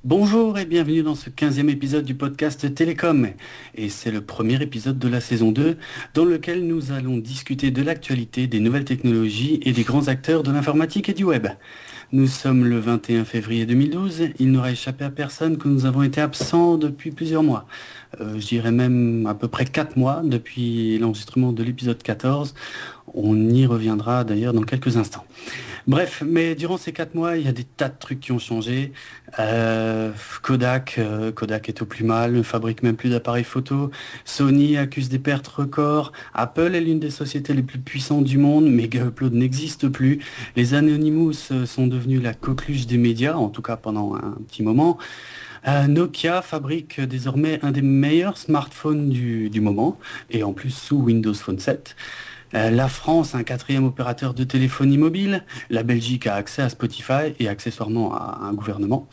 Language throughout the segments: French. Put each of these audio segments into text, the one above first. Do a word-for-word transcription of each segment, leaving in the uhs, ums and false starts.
Bonjour et bienvenue dans ce quinzième épisode du podcast Télécom. Et c'est le premier épisode de la saison deux dans lequel nous allons discuter de l'actualité, des nouvelles technologies et des grands acteurs de l'informatique et du web. Nous sommes le vingt et un février deux mille douze. Il n'aura échappé à personne que nous avons été absents depuis plusieurs mois. Euh, je dirais même à peu près quatre mois depuis l'enregistrement de l'épisode quatorze. On y reviendra d'ailleurs dans quelques instants. Bref, mais durant ces quatre mois, il y a des tas de trucs qui ont changé. Euh, Kodak, euh, Kodak est au plus mal, ne fabrique même plus d'appareils photo. Sony accuse des pertes records. Apple est l'une des sociétés les plus puissantes du monde, mais Upload n'existe plus. Les Anonymous euh, sont devenus la coqueluche des médias, en tout cas pendant un petit moment. Euh, Nokia fabrique désormais un des meilleurs smartphones du, du moment, et en plus sous Windows Phone sept. Euh, la France a un quatrième opérateur de téléphonie mobile. La Belgique a accès à Spotify et accessoirement à un gouvernement.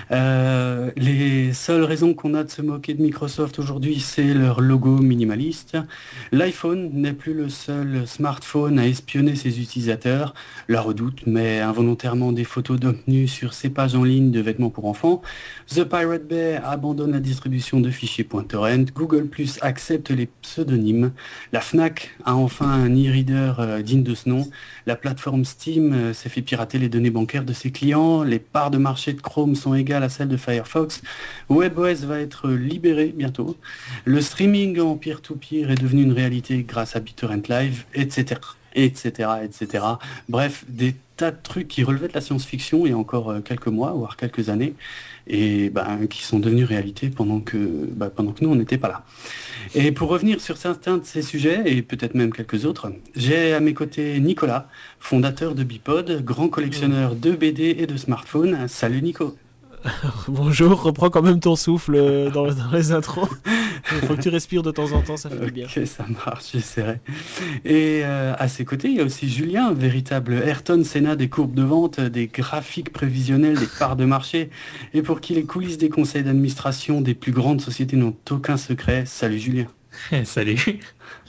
Euh, les seules raisons qu'on a de se moquer de Microsoft aujourd'hui, c'est leur logo minimaliste. L'iPhone n'est plus le seul smartphone à espionner ses utilisateurs. La Redoute met involontairement des photos d'hommes nus sur ses pages en ligne de vêtements pour enfants. The Pirate Bay abandonne la distribution de fichiers .torrent. Google Plus accepte les pseudonymes. La Fnac a enfin un e-reader euh, digne de ce nom. La plateforme Steam euh, s'est fait pirater les données bancaires de ses clients. Les parts de marché de Chrome sont égales à celles de Firefox. WebOS va être libéré bientôt. Le streaming en peer-to-peer est devenu une réalité grâce à BitTorrent Live, et cetera et cetera, et cetera. Bref, des tas de trucs qui relevaient de la science-fiction il y a encore euh, quelques mois, voire quelques années, et ben, qui sont devenus réalité pendant que, ben, pendant que nous, on n'était pas là. Et pour revenir sur certains de ces sujets, et peut-être même quelques autres, j'ai à mes côtés Nicolas, fondateur de Bipod, grand collectionneur de B D et de smartphones. Salut Nico. Bonjour, reprends quand même ton souffle euh, dans, dans les intros. Il faut que tu respires de temps en temps, ça fait du bien. Ok, ça marche, j'essaierai. Et euh, à ses côtés, il y a aussi Julien, véritable Ayrton Senna des courbes de vente, des graphiques prévisionnels, des parts de marché, et pour qui les coulisses des conseils d'administration des plus grandes sociétés n'ont aucun secret. Salut Julien. Salut.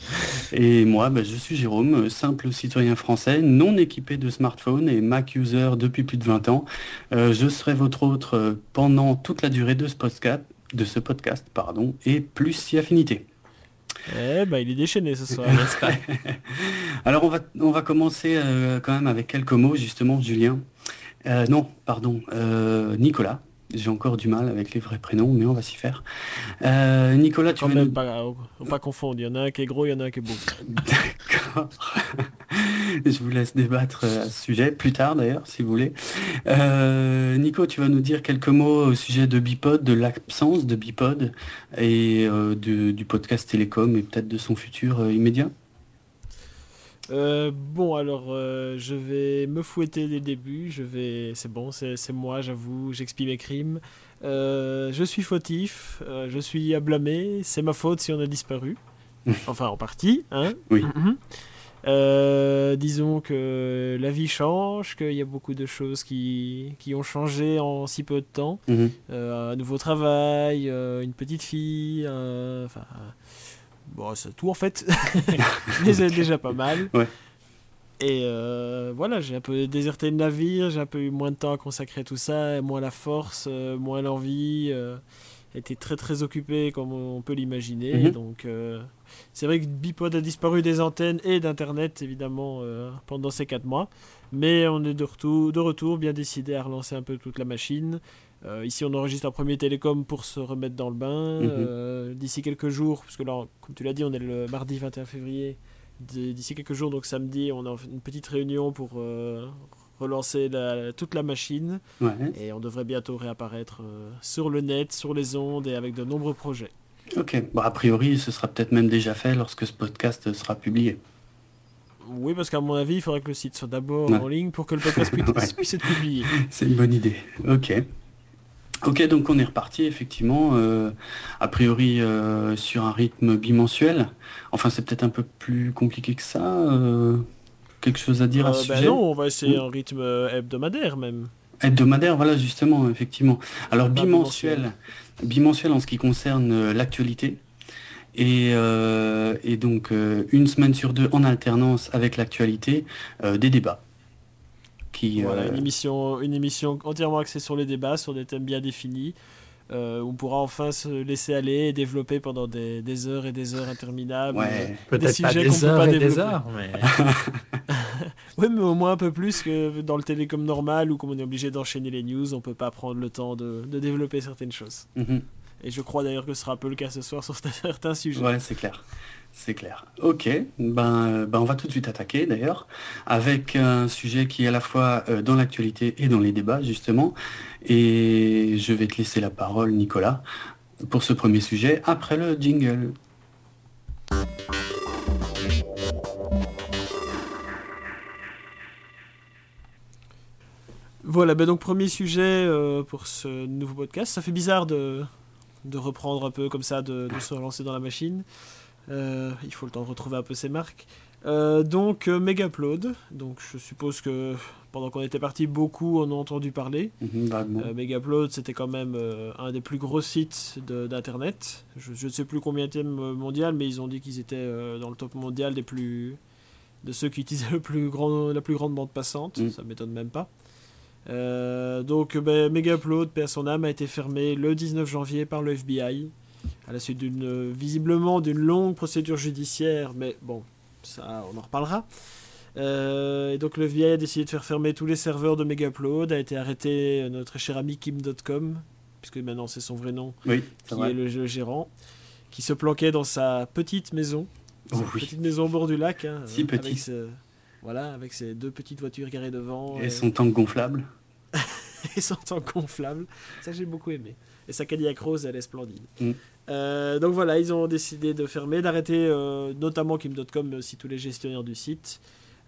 Et moi, bah, je suis Jérôme, simple citoyen français, non équipé de smartphone et Mac user depuis plus de vingt ans. Euh, je serai votre hôte euh, pendant toute la durée de ce podcast, de ce podcast, pardon, et plus si affinité. Eh ben, il est déchaîné ce soir, n'est-ce pas? Alors on va, on va commencer euh, quand même avec quelques mots, justement, Julien. Euh, non, pardon, euh, Nicolas. J'ai encore du mal avec les vrais prénoms, mais on va s'y faire. Euh, Nicolas, tu Quand veux même, nous... pas, faut pas confondre. Il y en a un qui est gros, il y en a un qui est beau. D'accord. Je vous laisse débattre euh, à ce sujet, plus tard d'ailleurs, si vous voulez. Euh, Nico, tu vas nous dire quelques mots au sujet de Bipod, de l'absence de Bipod, et euh, de- du podcast Télécom, et peut-être de son futur euh, immédiat. Euh, bon, alors, euh, je vais me fouetter dès le début. Je vais, c'est bon, c'est c'est moi, j'avoue, j'expie mes crimes. Euh, je suis fautif, euh, je suis à blâmer. C'est ma faute si on a disparu. Enfin, en partie, hein. Oui. Mhm. Euh, disons que la vie change, qu'il y a beaucoup de choses qui, qui ont changé en si peu de temps. Mhm. Euh, un nouveau travail, euh, une petite fille, euh, enfin, bon, c'est tout en fait. Mais c'est déjà pas mal. Ouais. Et euh, voilà, j'ai un peu déserté le navire, j'ai un peu eu moins de temps à consacrer à tout ça, moins la force, euh, moins l'envie. Euh, été très très occupé comme on peut l'imaginer. Mhm. Donc euh, c'est vrai que Bipod a disparu des antennes et d'internet évidemment euh, pendant ces quatre mois. Mais on est de retour, de retour bien décidé à relancer un peu toute la machine. Euh, ici on enregistre un premier télécom pour se remettre dans le bain. Mhm. Euh, d'ici quelques jours, parce que là comme tu l'as dit on est le mardi vingt et un février. D- D'ici quelques jours, donc samedi, on a une petite réunion pour euh, relancer la- toute la machine. Ouais. Et on devrait bientôt réapparaître euh, sur le net, sur les ondes et avec de nombreux projets. Ok. Bon, a priori, ce sera peut-être même déjà fait lorsque ce podcast sera publié. Oui, parce qu'à mon avis, il faudrait que le site soit d'abord Ouais. en ligne pour que le podcast puisse, Ouais. puisse être publié. C'est une bonne idée. Ok. Ok, donc on est reparti effectivement, euh, a priori euh, sur un rythme bimensuel. Enfin, c'est peut-être un peu plus compliqué que ça. euh, quelque chose à dire à Euh, ce ben sujet? non, on va essayer Oui. un rythme euh, hebdomadaire même, Hebdomadaire, voilà justement, effectivement. Alors pas bimensuel. bimensuel, bimensuel en ce qui concerne euh, l'actualité. Et, euh, et donc euh, une semaine sur deux en alternance avec l'actualité, euh, des débats qui... Voilà, euh, une émission, une émission entièrement axée sur les débats, sur des thèmes bien définis. Euh, on pourra enfin se laisser aller et développer pendant des, des heures et des heures interminables euh, Ouais. des Peut-être pas sujets qu'on des peut heures pas et des développer. heures, mais Oui, mais au moins un peu plus que dans le télécom normal où comme on est obligé d'enchaîner les news, on peut pas prendre le temps de, de développer certaines choses. mhm. Et je crois d'ailleurs que ce sera un peu le cas ce soir sur certains sujets. Ouais, c'est clair. C'est clair. Ok, ben, euh, ben on va tout de suite attaquer d'ailleurs avec un sujet qui est à la fois euh, dans l'actualité et dans les débats justement. Et je vais te laisser la parole, Nicolas, pour ce premier sujet après le jingle. Voilà, ben donc premier sujet euh, pour ce nouveau podcast. Ça fait bizarre de, de reprendre un peu comme ça, de, de se relancer dans la machine. Euh, il faut le temps de retrouver un peu ses marques. Euh, donc euh, Megapload. Donc je suppose que pendant qu'on était parti, beaucoup en ont entendu parler. Mhm, vaguement. Euh, Megapload, c'était quand même euh, un des plus gros sites de- d'internet. Je, je ne sais plus combien de mondial, mais ils ont dit qu'ils étaient euh, dans le top mondial des plus de ceux qui utilisaient le plus grand, la plus grande bande passante. Mm. Ça m'étonne même pas. Euh, donc ben, Megapload, paix à son âme, a été fermé le dix-neuf janvier par le F B I à la suite d'une euh, visiblement d'une longue procédure judiciaire, mais bon, ça on en reparlera. Euh, et donc le F B I a décidé de faire fermer tous les serveurs de Megapload, a été arrêté euh, notre cher ami Kim point com, puisque maintenant c'est son vrai nom, Oui, c'est qui vrai. est le, le gérant, qui se planquait dans sa petite maison, Oh sa oui. petite maison au bord du lac, hein, Si euh, petite. avec ce- voilà, avec ses deux petites voitures garées devant. Et euh, son tank gonflable. et son tank gonflable. Ça, j'ai beaucoup aimé. Et sa Cadillac rose, elle est splendide. Mm. Euh, donc voilà, ils ont décidé de fermer, d'arrêter euh, notamment Kim point com, mais aussi tous les gestionnaires du site.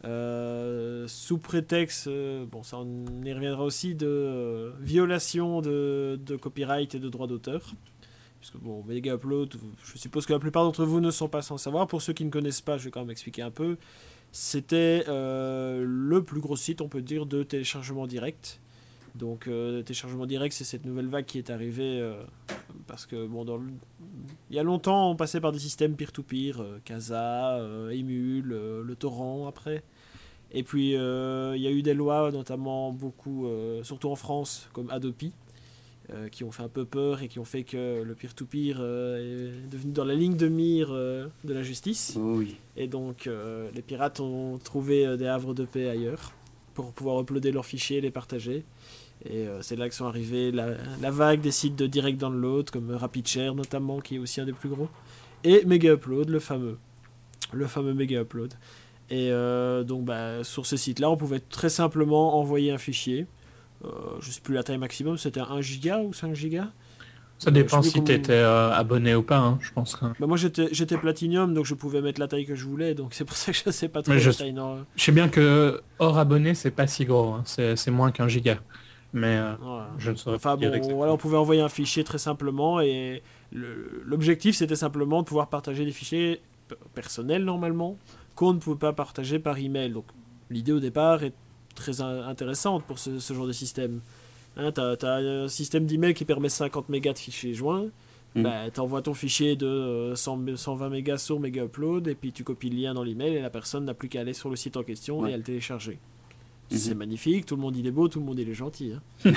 Euh, sous prétexte, euh, bon, ça on y reviendra aussi, de euh, violation de, de copyright et de droits d'auteur. Puisque bon, Megapload, je suppose que la plupart d'entre vous ne sont pas sans savoir. Pour ceux qui ne connaissent pas, je vais quand même expliquer un peu. C'était euh, le plus gros site, on peut dire, de téléchargement direct. Donc, euh, téléchargement direct, c'est cette nouvelle vague qui est arrivée euh, parce que, bon, dans le... il y a longtemps, on passait par des systèmes peer-to-peer, euh, Casa, euh, Emule, euh, le torrent après. Et puis, euh, il y a eu des lois, notamment beaucoup, euh, surtout en France, comme Adopi, euh, qui ont fait un peu peur et qui ont fait que le peer-to-peer euh, est devenu dans la ligne de mire euh, de la justice. Oh oui. Et donc, euh, les pirates ont trouvé euh, des havres de paix ailleurs pour pouvoir uploader leurs fichiers et les partager. Et euh, c'est là que sont arrivés la, la vague des sites de direct download, comme RapidShare notamment, qui est aussi un des plus gros, et Megaupload, le fameux. Le fameux Megaupload. Et euh, donc, bah, sur ce site-là, on pouvait très simplement envoyer un fichier. Euh, je ne sais plus la taille maximum, c'était un giga ou cinq gigas. ça dépend je sais si plus tu comment- étais abonné ou pas, hein, je pense. que- Bah, moi, j'étais, j'étais Platinum, donc je pouvais mettre la taille que je voulais, donc c'est pour ça que je ne sais pas trop Mais la je- taille. Non. Je sais bien que hors abonné, c'est pas si gros, hein, c'est c'est moins qu'un giga. Mais euh, Voilà. je ne saurais Enfin pas dire bon, exactement. voilà, on pouvait envoyer un fichier très simplement et le- l'objectif c'était simplement de pouvoir partager des fichiers p- personnels normalement qu'on ne pouvait pas partager par email. Donc l'idée au départ est très in- intéressante pour ce, ce genre de système. Hein, tu as un système d'email qui permet cinquante mégas de fichiers joints. Mm. Bah, tu envoies ton fichier de euh, cent, cent vingt mégas sur Megaupload et puis tu copies le lien dans l'email et la personne n'a plus qu'à aller sur le site en question Ouais. et à le télécharger. Mhm. C'est magnifique, tout le monde il est beau, tout le monde il est gentil. Hein.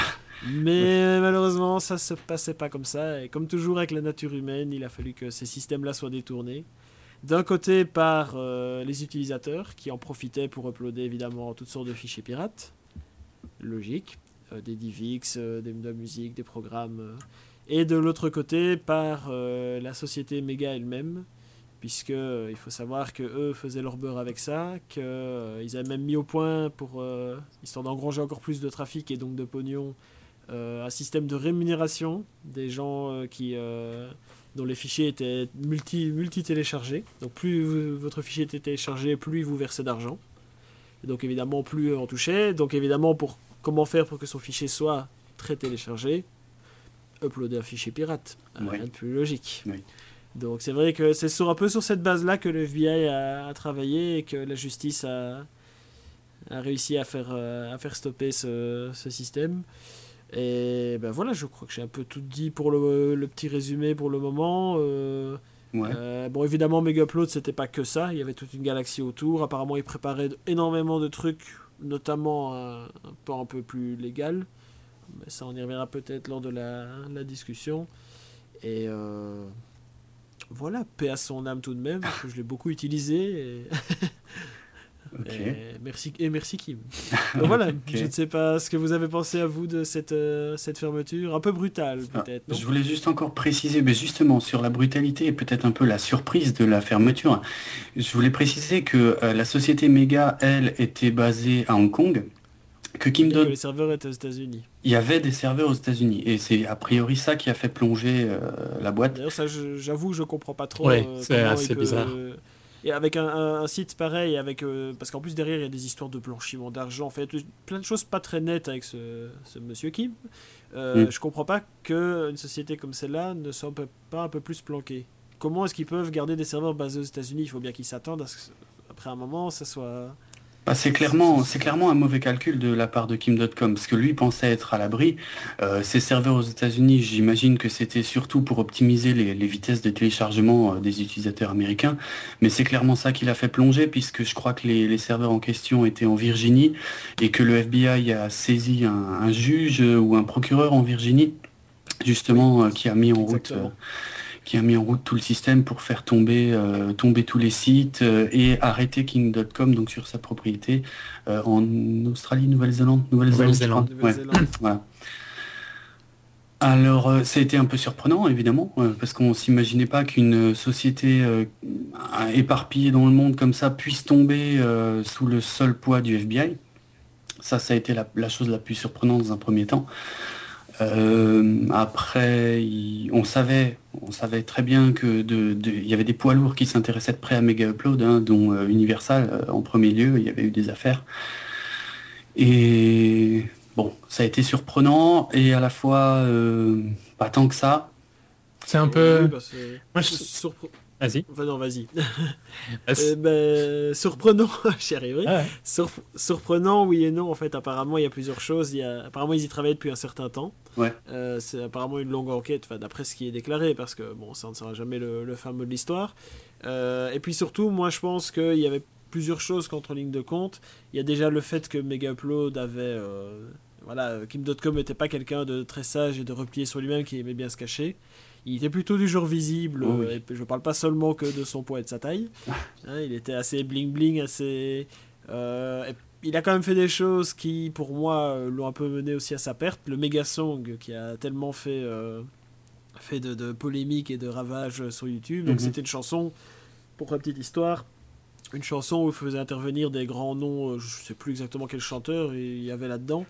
Mais malheureusement, ça se passait pas comme ça. Et comme toujours avec la nature humaine, il a fallu que ces systèmes-là soient détournés. D'un côté par euh, les utilisateurs qui en profitaient pour uploader évidemment toutes sortes de fichiers pirates. Logique. Euh, des DivX, euh, des, de la musique, des programmes. euh. Et de l'autre côté par euh, la société Mega elle-même. Puisque euh, il faut savoir que eux faisaient leur beurre avec ça, qu'ils euh, avaient même mis au point pour euh, histoire d'engranger encore plus de trafic et donc de pognon, euh, un système de rémunération des gens euh, qui euh, dont les fichiers étaient multi multi téléchargés. Donc plus vous- votre fichier était téléchargé, plus il vous versait d'argent. Et donc évidemment plus on touchait. Donc évidemment pour comment faire pour que son fichier soit très téléchargé, uploader un fichier pirate, Oui. rien de plus logique. Oui. Donc c'est vrai que c'est sur, un peu sur cette base-là que le F B I a, a travaillé et que la justice a, a réussi à faire, euh, à faire stopper ce, ce système. Et ben voilà, je crois que j'ai un peu tout dit pour le, le petit résumé pour le moment. Euh, Ouais. euh, bon, évidemment, Megaupload, c'était pas que ça. Il y avait toute une galaxie autour. Apparemment, ils préparaient énormément de trucs notamment un, un pan un peu plus légal. Mais ça, on y reviendra peut-être lors de la, la discussion. Et euh, voilà, paix à son âme tout de même, parce que je l'ai beaucoup utilisé. Et... Okay. Et merci, et merci Kim. Donc voilà, okay. Je ne sais pas ce que vous avez pensé à vous de cette, euh, cette fermeture, un peu brutale peut-être. Ah, je voulais juste encore préciser, mais justement sur la brutalité et peut-être un peu la surprise de la fermeture. Je voulais préciser que euh, la société Mega, elle, était basée à Hong Kong. Que Kim Dot... que les serveurs étaient aux États-Unis. Il y avait des serveurs aux États-Unis et c'est a priori ça qui a fait plonger euh, la boîte. D'ailleurs, ça, je, j'avoue, je comprends pas trop. Ouais, euh, c'est assez peut... bizarre. Et avec un, un, un site pareil, avec euh, parce qu'en plus derrière il y a des histoires de blanchiment d'argent, en fait, plein de choses pas très nettes avec ce, ce monsieur Kim. Euh, mm. Je comprends pas qu'une société comme celle-là ne soit pas un peu plus planquée. Comment est-ce qu'ils peuvent garder des serveurs basés aux États-Unis? Il faut bien qu'ils s'attendent à ce qu'après un moment ça soit. Bah, c'est clairement, c'est clairement un mauvais calcul de la part de Kim dot com, parce que lui pensait être à l'abri. Euh, ses serveurs aux États-Unis, j'imagine que c'était surtout pour optimiser les, les vitesses de téléchargement euh, des utilisateurs américains, mais c'est clairement ça qui l'a fait plonger, puisque je crois que les, les serveurs en question étaient en Virginie, et que le F B I a saisi un, un juge ou un procureur en Virginie, justement, euh, qui a mis en route... Euh, qui a mis en route tout le système pour faire tomber, euh, tomber tous les sites euh, et arrêter King dot com donc sur sa propriété euh, en Australie, Nouvelle-Zélande, Nouvelle-Zélande. Nouvelle-Zélande. Ouais. Voilà. Alors, euh, ça a été un peu surprenant, évidemment, euh, parce qu'on s'imaginait pas qu'une société euh, éparpillée dans le monde comme ça puisse tomber euh, sous le seul poids du F B I. Ça, ça a été la, la chose la plus surprenante dans un premier temps. Euh, après, il, on savait, on savait très bien que de, de, il y avait des poids lourds qui s'intéressaient de près à Mega Upload, hein, dont euh, Universal euh, en premier lieu. Il y avait eu des affaires. Et bon, ça a été surprenant et à la fois euh, pas tant que ça. C'est un peu. Oui, parce que... Moi, je... Surpre... Vas-y. Enfin, non, vas-y. euh, ben, surprenant, j'y arriverai. Ah ouais. Surp... Surprenant, oui et non. En fait, apparemment, il y a plusieurs choses. Il y a... Apparemment, ils y travaillaient depuis un certain temps. Ouais. Euh, c'est apparemment une longue enquête, d'après ce qui est déclaré, parce que bon, ça ne sera jamais le, le fin mot de l'histoire. Euh, et puis surtout, moi, je pense qu'il y avait plusieurs choses contre en ligne de compte. Il y a déjà le fait que Mega Upload avait... Euh... Voilà, Kim dot com n'était pas quelqu'un de très sage et de replié sur lui-même qui aimait bien se cacher. Il était plutôt du genre visible, oh oui. euh, et je parle pas seulement que de son poids et de sa taille. Hein, il était assez bling-bling, assez... Euh, et il a quand même fait des choses qui, pour moi, l'ont un peu mené aussi à sa perte. Le Megasong, qui a tellement fait, euh, fait de, de polémiques et de ravages sur YouTube. Donc mm-hmm. C'était une chanson, pour la petite histoire, une chanson où il faisait intervenir des grands noms, je sais plus exactement quel chanteur il y avait là-dedans.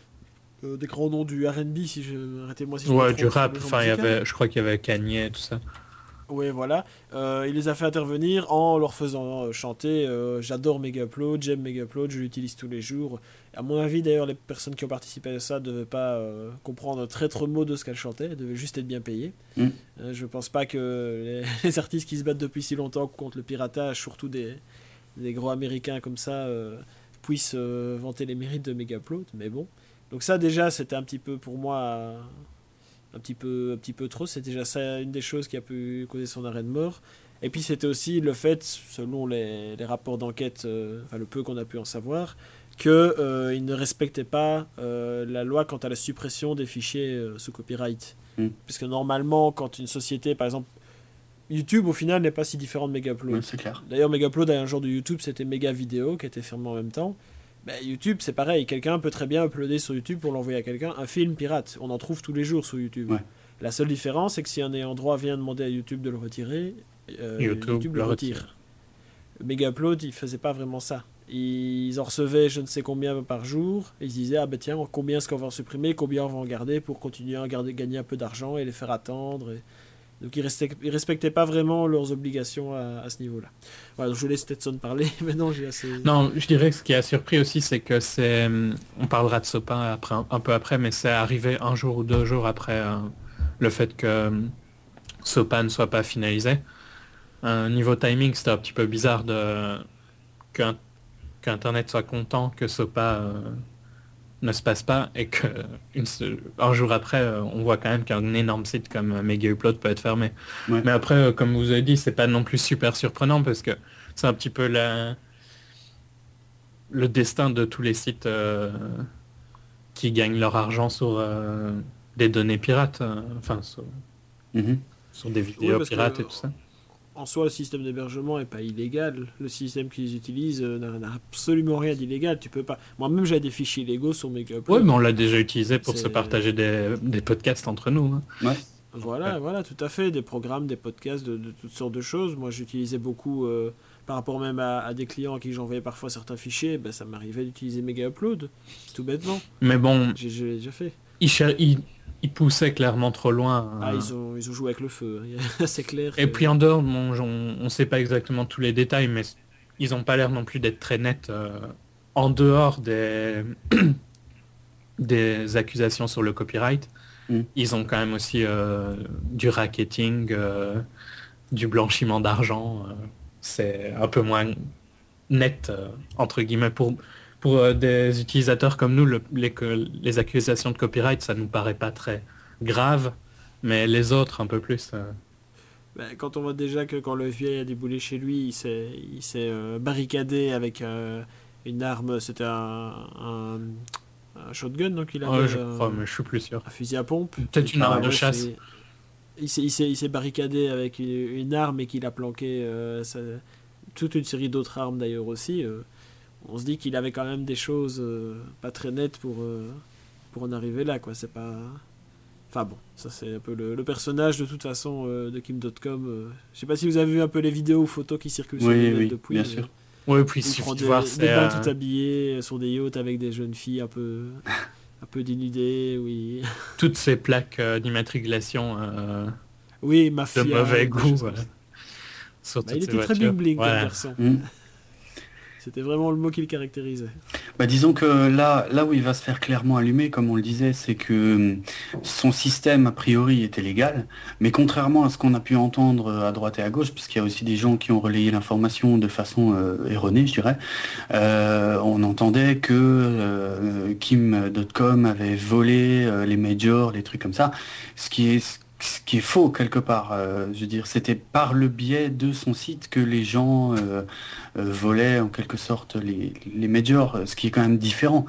Euh, des grands noms du R and B, si je arrêtez-moi si je ouais, me trompe, du rap, enfin il y avait, je crois qu'il y avait Kanye, tout ça. Oui, voilà. Euh, il les a fait intervenir en leur faisant euh, chanter euh, j'adore Mega Upload, j'aime Mega Upload, je l'utilise tous les jours. À mon avis, d'ailleurs, les personnes qui ont participé à ça ne devaient pas euh, comprendre un traître mot de ce qu'elle chantait, elles devaient juste être bien payées. Mm. Euh, je pense pas que les, les artistes qui se battent depuis si longtemps contre le piratage, surtout des, des gros américains comme ça, euh, puissent euh, vanter les mérites de Mega Upload, mais bon. Donc ça déjà c'était un petit peu pour moi un petit peu, un petit peu trop, c'est déjà ça une des choses qui a pu causer son arrêt de mort. Et puis c'était aussi le fait, selon les, les rapports d'enquête, euh, enfin le peu qu'on a pu en savoir, qu'il euh, ne respectait pas euh, la loi quant à la suppression des fichiers euh, sous copyright. Mm. Parce que normalement quand une société, par exemple YouTube au final n'est pas si différent de Mega Upload. Oui, c'est clair. D'ailleurs Mega Upload a un genre de YouTube, c'était Mega Vidéo qui était fermé en même temps. Ben, YouTube, c'est pareil. Quelqu'un peut très bien uploader sur YouTube pour l'envoyer à quelqu'un un film pirate. On en trouve tous les jours sur YouTube. Ouais. La seule différence, c'est que si un ayant droit vient demander à YouTube de le retirer, euh, YouTube, YouTube le retire. retire. Mega Upload, il faisait pas vraiment ça. Ils en recevaient je ne sais combien par jour. Et ils disaient, ah ben tiens, combien est-ce qu'on va en supprimer, combien on va en garder pour continuer à garder, gagner un peu d'argent et les faire attendre. Et... Donc ils ne respectaient pas vraiment leurs obligations à, à ce niveau-là. Voilà, donc je laisse Stetson parler, maintenant j'ai assez... Non, je dirais que ce qui a surpris aussi, c'est que c'est... On parlera de Sopin après, un peu après, mais c'est arrivé un jour ou deux jours après euh, le fait que euh, Sopin ne soit pas finalisé. Euh, niveau timing, c'était un petit peu bizarre de... qu'un... qu'Internet soit content que Sopa... Euh... ne se passe pas et que une, un jour après on voit quand même qu'un énorme site comme Mega Upload peut être fermé. Ouais. Mais après comme vous avez dit c'est pas non plus super surprenant parce que c'est un petit peu la le destin de tous les sites euh, qui gagnent leur argent sur euh, des données pirates, euh, enfin sur, Mhm. sur des Oui, vidéos parce pirates que et tout ça. en soi, le système d'hébergement est pas illégal. Le système qu'ils utilisent euh, n'a n'a absolument rien d'illégal. Tu peux pas. Moi-même, j'ai des fichiers illégaux sur mes Oui, uploads. mais on l'a déjà utilisé pour se C'est- partager des, des podcasts entre nous, hein. Ouais. Voilà, Ouais. voilà, tout à fait. Des programmes, des podcasts, de, de toutes sortes de choses. Moi, j'utilisais beaucoup, euh, par rapport même à, à des clients à qui j'envoyais parfois certains fichiers, ben, ça m'arrivait d'utiliser Mega Upload, tout bêtement. Mais bon, J'ai j'ai déjà fait. ils, cher- ils- ils poussaient clairement trop loin, Ah, hein. ils ont, ils ont joué avec le feu. hein. C'est clair. Et que- puis en dehors, bon, on ne sait pas exactement tous les détails, mais ils n'ont pas l'air non plus d'être très nets euh, en dehors des, des accusations sur le copyright. Mm. Ils ont quand même aussi euh, du racketing, euh, du blanchiment d'argent. euh, c'est un peu moins net, euh, entre guillemets. Pour, pour euh, des utilisateurs comme nous, le- les, que- les accusations de copyright, ça nous paraît pas très grave, mais les autres, un peu plus. euh, Ben, quand on voit déjà que quand le F B I a déboulé chez lui, il s'est, il s'est euh, barricadé avec euh, une arme, c'était un, un, un shotgun, donc il avait ouais, je euh, crois, mais je suis plus sûr. un fusil à pompe. Peut-être une Ah, arme de Bref, chasse. et- Il s'est, il, s'est, il s'est barricadé avec une, une arme et qu'il a planqué euh, sa- toute une série d'autres armes d'ailleurs aussi. euh. On se dit qu'il avait quand même des choses euh, pas très nettes pour, euh, pour en arriver là, quoi. C'est pas... Enfin bon, ça c'est un peu le, le personnage de toute façon euh, de Kim dot com. euh. Je sais pas si vous avez vu un peu les vidéos ou photos qui circulent sur Oui, le net oui, depuis. bien mais sûr. Oui, puis il Il suffit prend de des, voir, des c'est bains euh, tout habillés sur des yachts avec des jeunes filles un peu, un peu dénudées, oui. toutes ces plaques euh, d'immatriculation euh, Oui, de mafia. mauvais des goût choses euh, comme ça. sur Bah, toutes il ces était très voitures. bling bling comme Voilà. garçon. Mm. C'était vraiment le mot qui le caractérisait. Bah, disons que là, là où il va se faire clairement allumer, comme on le disait, c'est que hum, son système, a priori, était légal, mais contrairement à ce qu'on a pu entendre à droite et à gauche, puisqu'il y a aussi des gens qui ont relayé l'information de façon euh, erronée, je dirais, euh, on entendait que euh, Kim dot com avait volé euh, les majors, les trucs comme ça, ce qui est... Ce qui est faux quelque part. Euh, je veux dire, c'était par le biais de son site que les gens euh, euh, volaient en quelque sorte les, les majors, ce qui est quand même différent.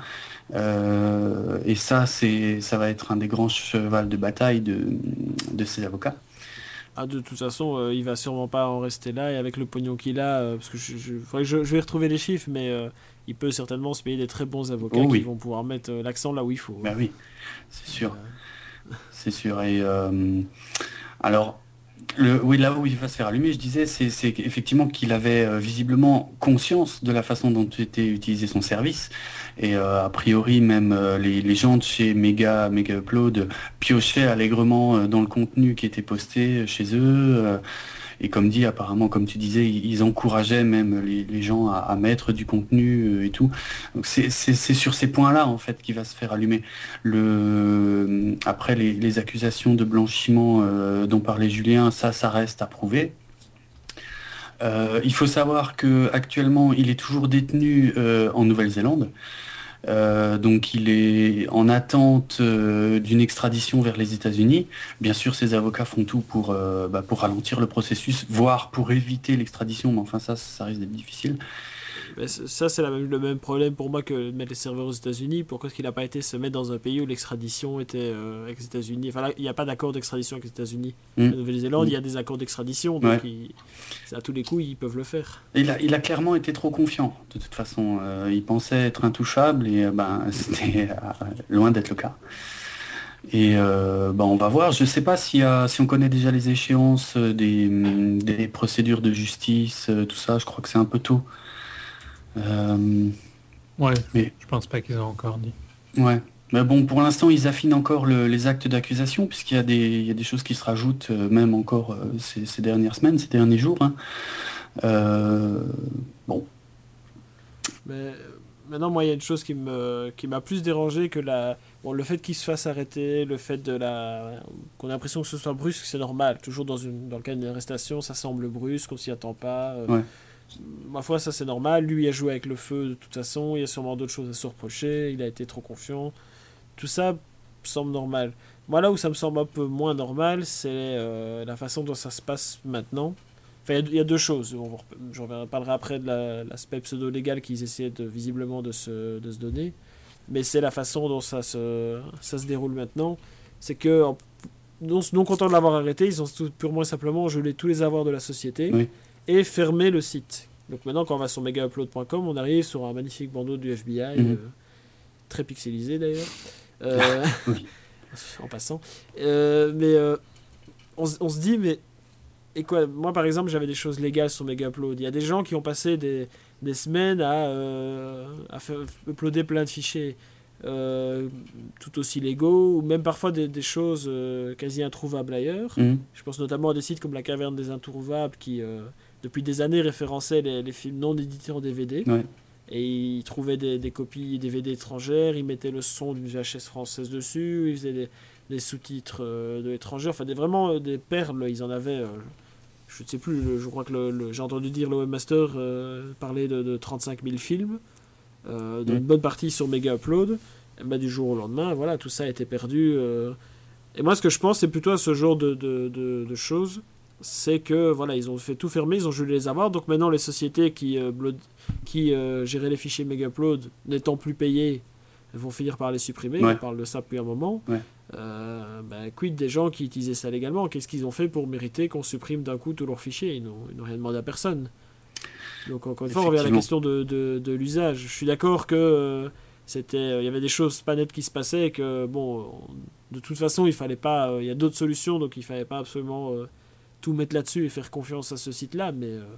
Euh, et ça, c'est, ça va être un des grands chevals de bataille de, de ces avocats. Ah, de toute façon, euh, il va sûrement pas en rester là et avec le pognon qu'il a, euh, parce que je, je, faudrait que je, je vais retrouver les chiffres, mais euh, il peut certainement se payer des très bons avocats Oh qui oui. vont pouvoir mettre euh, l'accent là où il faut. Ben oui, c'est sûr, Euh, c'est sûr. Et euh, alors, le, oui, là où il va se faire allumer, je disais, c'est, c'est effectivement qu'il avait euh, visiblement conscience de la façon dont était utilisé son service. Et euh, a priori, même euh, les, les gens de chez Mega, Mega Upload piochaient allègrement euh, dans le contenu qui était posté chez eux. euh, et comme dit, apparemment, comme tu disais, ils, ils encourageaient même les, les gens à, à mettre du contenu euh, et tout. Donc c'est, c'est, c'est sur ces points-là, en fait, qu'il va se faire allumer. Le, après, les, les accusations de blanchiment euh, dont parlait Julien, ça, ça reste à prouver. Euh, il faut savoir que actuellement, il est toujours détenu euh, en Nouvelle-Zélande. Euh, donc il est en attente euh, d'une extradition vers les États-Unis. Bien sûr, ses avocats font tout pour, euh, bah, pour ralentir le processus, voire pour éviter l'extradition, mais enfin ça, ça risque d'être difficile. mais c- ça, c'est la même- le même problème pour moi que de mettre les serveurs aux États-Unis. Pourquoi est-ce qu'il n'a pas été se mettre dans un pays où l'extradition était euh, avec les États-Unis? Enfin, là, il n'y a pas d'accord d'extradition avec les États-Unis. Mm. En Nouvelle-Zélande, Mm. il y a des accords d'extradition, donc Ouais. il- c'est à tous les coups, ils peuvent le faire. Il a, il a clairement été trop confiant, de toute façon. Euh, il pensait être intouchable et euh, ben, c'était euh, loin d'être le cas. Et euh, ben, on va voir. Je ne sais pas s'il y a- si on connaît déjà les échéances euh, des, des procédures de justice, euh, tout ça. Je crois que c'est un peu tôt. Euh, Ouais, mais je pense pas qu'ils ont encore dit. ouais. Mais bon, pour l'instant, ils affinent encore le- les actes d'accusation, puisqu'il y a des, il y a des choses qui se rajoutent, euh, même encore euh, ces, ces dernières semaines, ces derniers jours, hein. Euh, bon, Mais euh, maintenant, moi, il y a une chose qui me, qui m'a plus dérangé que la, bon, le fait qu'il se fasse arrêter, le fait de la, qu'on a l'impression que ce soit brusque, c'est normal. Toujours dans une, dans le cas d'une arrestation, ça semble brusque, on s'y attend pas. euh, Ouais. Ma foi, ça c'est normal. Lui, il a joué avec le feu de toute façon. Il y a sûrement d'autres choses à se reprocher. Il a été trop confiant. Tout ça semble normal. Moi, là où ça me semble un peu moins normal, c'est euh, la façon dont ça se passe maintenant. Enfin, il y, y a deux choses. On, je reparlerai après de la, l'aspect pseudo-légal qu'ils essaient de, visiblement de se, de se donner. Mais c'est la façon dont ça se, ça se déroule maintenant. C'est que, en, non, non contents de l'avoir arrêté, ils ont tout, purement et simplement gelé tous les avoirs de la société Oui. et fermé le site. Donc maintenant, quand on va sur mega upload point com, on arrive sur un magnifique bandeau du F B I, Mhm. euh, très pixelisé d'ailleurs, euh, Oui. en passant. Euh, mais euh, on, s- on se dit, mais et quoi, moi par exemple, j'avais des choses légales sur mega upload. Il y a des gens qui ont passé des, des semaines à, euh, à faire uploader plein de fichiers. euh, tout aussi légaux, ou même parfois des, des choses euh, quasi introuvables ailleurs. Mhm. Je pense notamment à des sites comme la Caverne des Introuvables qui, euh, depuis des années, référençaient les, les films non édités en D V D. Ouais. Et ils trouvaient des, des copies D V D étrangères, ils mettaient le son d'une V H S française dessus, ils faisaient des, des sous-titres euh, de l'étranger, enfin des, vraiment euh, des perles, ils en avaient, euh, je ne sais plus, le- je crois que le, le- j'ai entendu dire le webmaster euh, parler de, de trente-cinq mille films, euh, dont Mm. une bonne partie sur Mega Upload. Et ben, du jour au lendemain, voilà, tout ça a été perdu. euh. Et moi, ce que je pense, c'est plutôt à ce genre de, de, de, de choses, c'est que voilà, ils ont fait tout fermer, ils ont gelé les avoirs, donc maintenant les sociétés qui, euh, blood- qui euh, géraient les fichiers Mega Upload, n'étant plus payées, vont finir par les supprimer. Ouais. On parle de ça depuis un moment. Ouais. Euh, ben, quid des gens qui utilisaient ça légalement? Qu'est-ce qu'ils ont fait pour mériter qu'on supprime d'un coup tous leurs fichiers? Ils n'ont ils n'ont rien demandé à personne. Donc encore une fois, on revient à la Effectivement. question de, de, de l'usage. Je suis d'accord que euh, c'était, euh, il y avait des choses pas nettes qui se passaient et que bon, on- de toute façon, il fallait pas. euh, Il y a d'autres solutions, donc il fallait pas absolument euh, tout mettre là-dessus et faire confiance à ce site-là. Mais euh,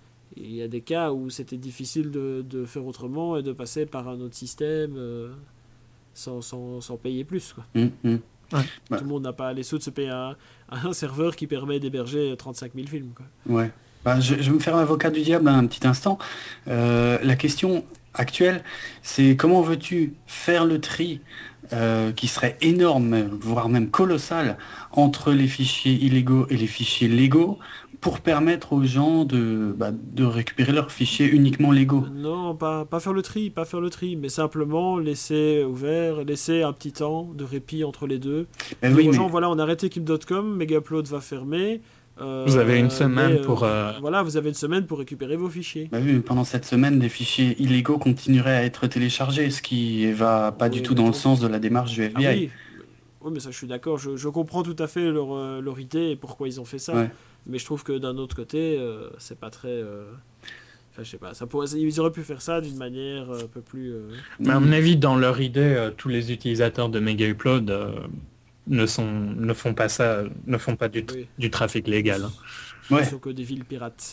il y a des cas où c'était difficile de, de faire autrement et de passer par un autre système euh, sans, sans, sans payer plus, quoi. Mhm. Mhm. Bah. Tout le monde n'a pas les sous de se payer un, un serveur qui permet d'héberger trente-cinq mille films, quoi. Ouais. Bah, je, je vais me faire l'avocat du diable un petit instant. Euh, la question actuelle, c'est comment veux-tu faire le tri euh, qui serait énorme, voire même colossal, entre les fichiers illégaux et les fichiers légaux pour permettre aux gens de, bah, de récupérer leurs fichiers uniquement légaux. Non, pas, pas faire le tri, pas faire le tri, mais simplement laisser ouvert, laisser un petit temps de répit entre les deux. Ben Dire oui, aux mais gens, voilà, on arrête équipe point com, Megaupload va fermer. euh, Vous avez une semaine mais, euh, pour, euh, Voilà, vous avez une semaine pour récupérer vos fichiers. bah oui, mais pendant cette semaine, des fichiers illégaux continueraient à être téléchargés, ce qui va pas du Oui, tout mais dans le pour- sens de la démarche du Ah F B I. oui, oui, mais ça je suis d'accord, je, je comprends tout à fait leur, euh, leur idée et pourquoi ils ont fait ça. Ouais. Mais je trouve que d'un autre côté, euh, c'est pas très... euh, Enfin, je sais pas, ça pourrait... ils auraient pu faire ça d'une manière euh, un peu plus... euh, Mais à mon avis, dans leur idée, euh, tous les utilisateurs de Mega Upload euh, ne, sont, ne font pas ça, ne font pas du, Oui. du trafic légal. hein. Ouais. Plutôt que des villes pirates.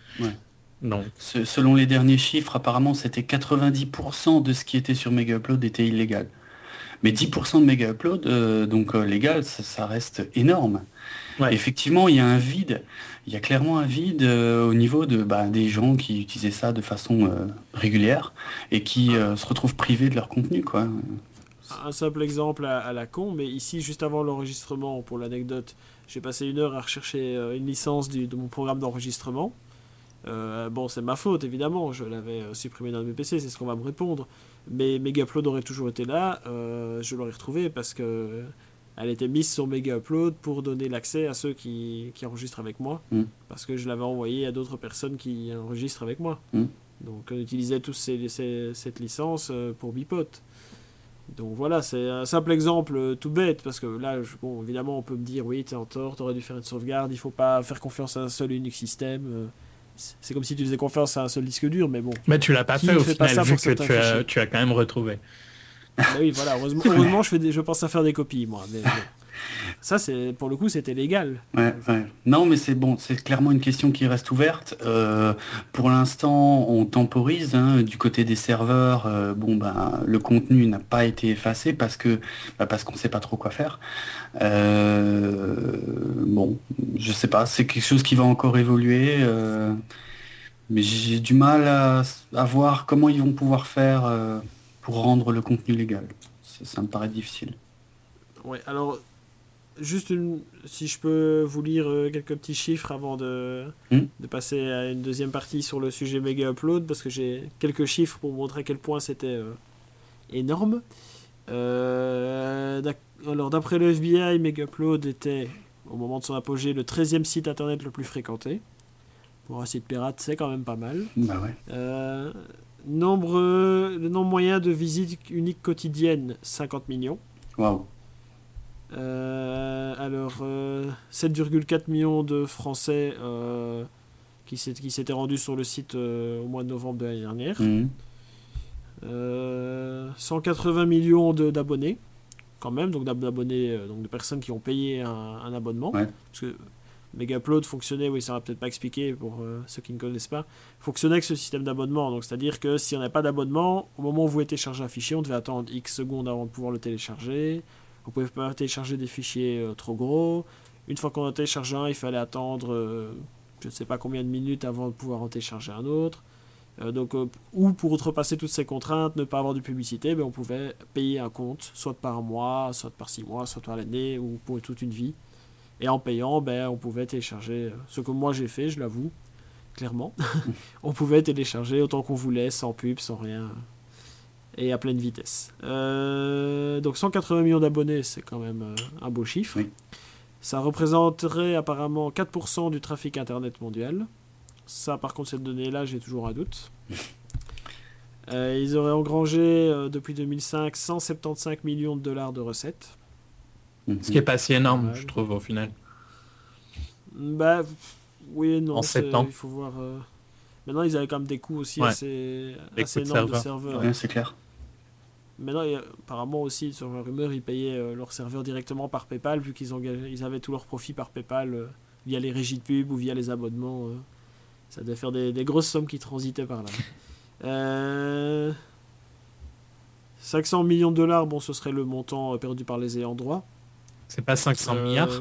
Donc, Ce- selon les derniers chiffres, apparemment, c'était quatre-vingt-dix pour cent de ce qui était sur Mega Upload était illégal. Mais dix pour cent de Mega Upload, euh, donc euh, légal, ça, ça reste énorme. Ouais. Effectivement, il y a un vide. Il y a clairement un vide euh, au niveau de, bah, des gens qui utilisaient ça de façon euh, régulière et qui euh, se retrouvent privés de leur contenu, quoi. Un simple exemple à, à la con, mais ici, juste avant l'enregistrement, pour l'anecdote, j'ai passé une heure à rechercher euh, une licence du- de mon programme d'enregistrement. Euh, bon, c'est ma faute, évidemment, je l'avais euh, supprimé dans mes P C, c'est ce qu'on va me répondre. Mais Megaupload aurait toujours été là, euh, je l'aurais retrouvé parce que euh, elle était mise sur Megaupload pour donner l'accès à ceux qui, qui enregistrent avec moi, Mm. parce que je l'avais envoyé à d'autres personnes qui enregistrent avec moi. Mm. Donc on utilisait tous ces, ces- cette licence euh, pour Bipot. Donc voilà, c'est un simple exemple euh, tout bête, parce que là, je- bon, évidemment, on peut me dire, oui, t'es en tort, t'aurais dû faire une sauvegarde, il faut pas faire confiance à un seul et unique système. euh, c'est c'est comme si tu faisais confiance à un seul disque dur, mais bon. mais tu l'as pas Qui fait au fait pas final, ça vu pour que certains tu as, fichiers tu as quand même retrouvé. Bah oui, voilà, heureusement, heureusement je, fais des- je pense à faire des copies, moi. Mais bon. Ça, c'est pour le coup, c'était légal. Ouais, ouais. Non, mais c'est bon, c'est clairement une question qui reste ouverte. Euh, pour l'instant, on temporise hein, du côté des serveurs. euh, bon, ben, le contenu n'a pas été effacé parce que bah, parce qu'on sait pas trop quoi faire. Euh, bon, je sais pas, c'est quelque chose qui va encore évoluer. euh, mais j'ai du mal à, à voir comment ils vont pouvoir faire euh, pour rendre le contenu légal. Ça, ça me paraît difficile. Ouais, alors, juste une, si je peux vous lire euh, quelques petits chiffres avant de, Hmm. de passer à une deuxième partie sur le sujet Mega Upload, parce que j'ai quelques chiffres pour montrer à quel point c'était euh, énorme. Euh, d'ac- alors, d'après le F B I, Mega Upload était, au moment de son apogée, le treizième site internet le plus fréquenté. Pour un site pirate, c'est quand même pas mal. Bah ouais. Euh, nombre, le nombre moyen de visites uniques quotidiennes, cinquante millions. Waouh. Euh, alors, euh, sept virgule quatre millions de Français euh, qui, s'est, qui s'étaient rendus sur le site euh, au mois de novembre de l'année dernière. Mmh. Euh, cent quatre-vingts millions de, d'abonnés, quand même, donc d'abonnés, euh, donc de personnes qui ont payé un, un abonnement. Ouais. Parce que Megaupload fonctionnait, oui, ça va peut-être pas expliquer pour euh, ceux qui ne connaissent pas, fonctionnait avec ce système d'abonnement. Donc, c'est-à-dire que si on n'a pas d'abonnement, au moment où vous voulez télécharger un fichier, on devait attendre X secondes avant de pouvoir le télécharger. Vous pouvez pas télécharger des fichiers euh, trop gros. Une fois qu'on a téléchargé un, il fallait attendre euh, je ne sais pas combien de minutes avant de pouvoir en télécharger un autre. Euh, donc, euh, ou pour outrepasser toutes ces contraintes, ne pas avoir de publicité, ben, on pouvait payer un compte, soit par mois, soit par six mois, soit par l'année, ou pour toute une vie. Et en payant, ben, on pouvait télécharger ce que moi j'ai fait, je l'avoue, clairement. On pouvait télécharger autant qu'on voulait, sans pub, sans rien, et à pleine vitesse. Euh, donc cent quatre-vingts millions d'abonnés, c'est quand même euh, un beau chiffre. Oui. Ça représenterait apparemment quatre pour cent du trafic internet mondial. Ça, par contre, cette donnée-là, j'ai toujours un doute. Euh, ils auraient engrangé, euh, depuis deux mille cinq, cent soixante-quinze millions de dollars de recettes. Mmh. Ce qui est pas si énorme, Ouais. je trouve, au final. Bah, oui et non. En c'est- sept ans. Il faut voir... euh, Maintenant, ils avaient quand même des coûts aussi Ouais. assez, Des assez coûts de énormes de serveur. serveurs. Ouais, c'est clair. Maintenant, il y a- apparemment aussi, sur la rumeur, ils payaient euh, leurs serveurs directement par PayPal, vu qu'ils engageaient- ils avaient tous leurs profits par PayPal, euh, via les régies de pub ou via les abonnements. euh. Ça devait faire des, des grosses sommes qui transitaient par là. Euh, cinq cents millions de dollars, bon, ce serait le montant euh, perdu par les ayants droit. C'est pas cinq cents Euh, milliards.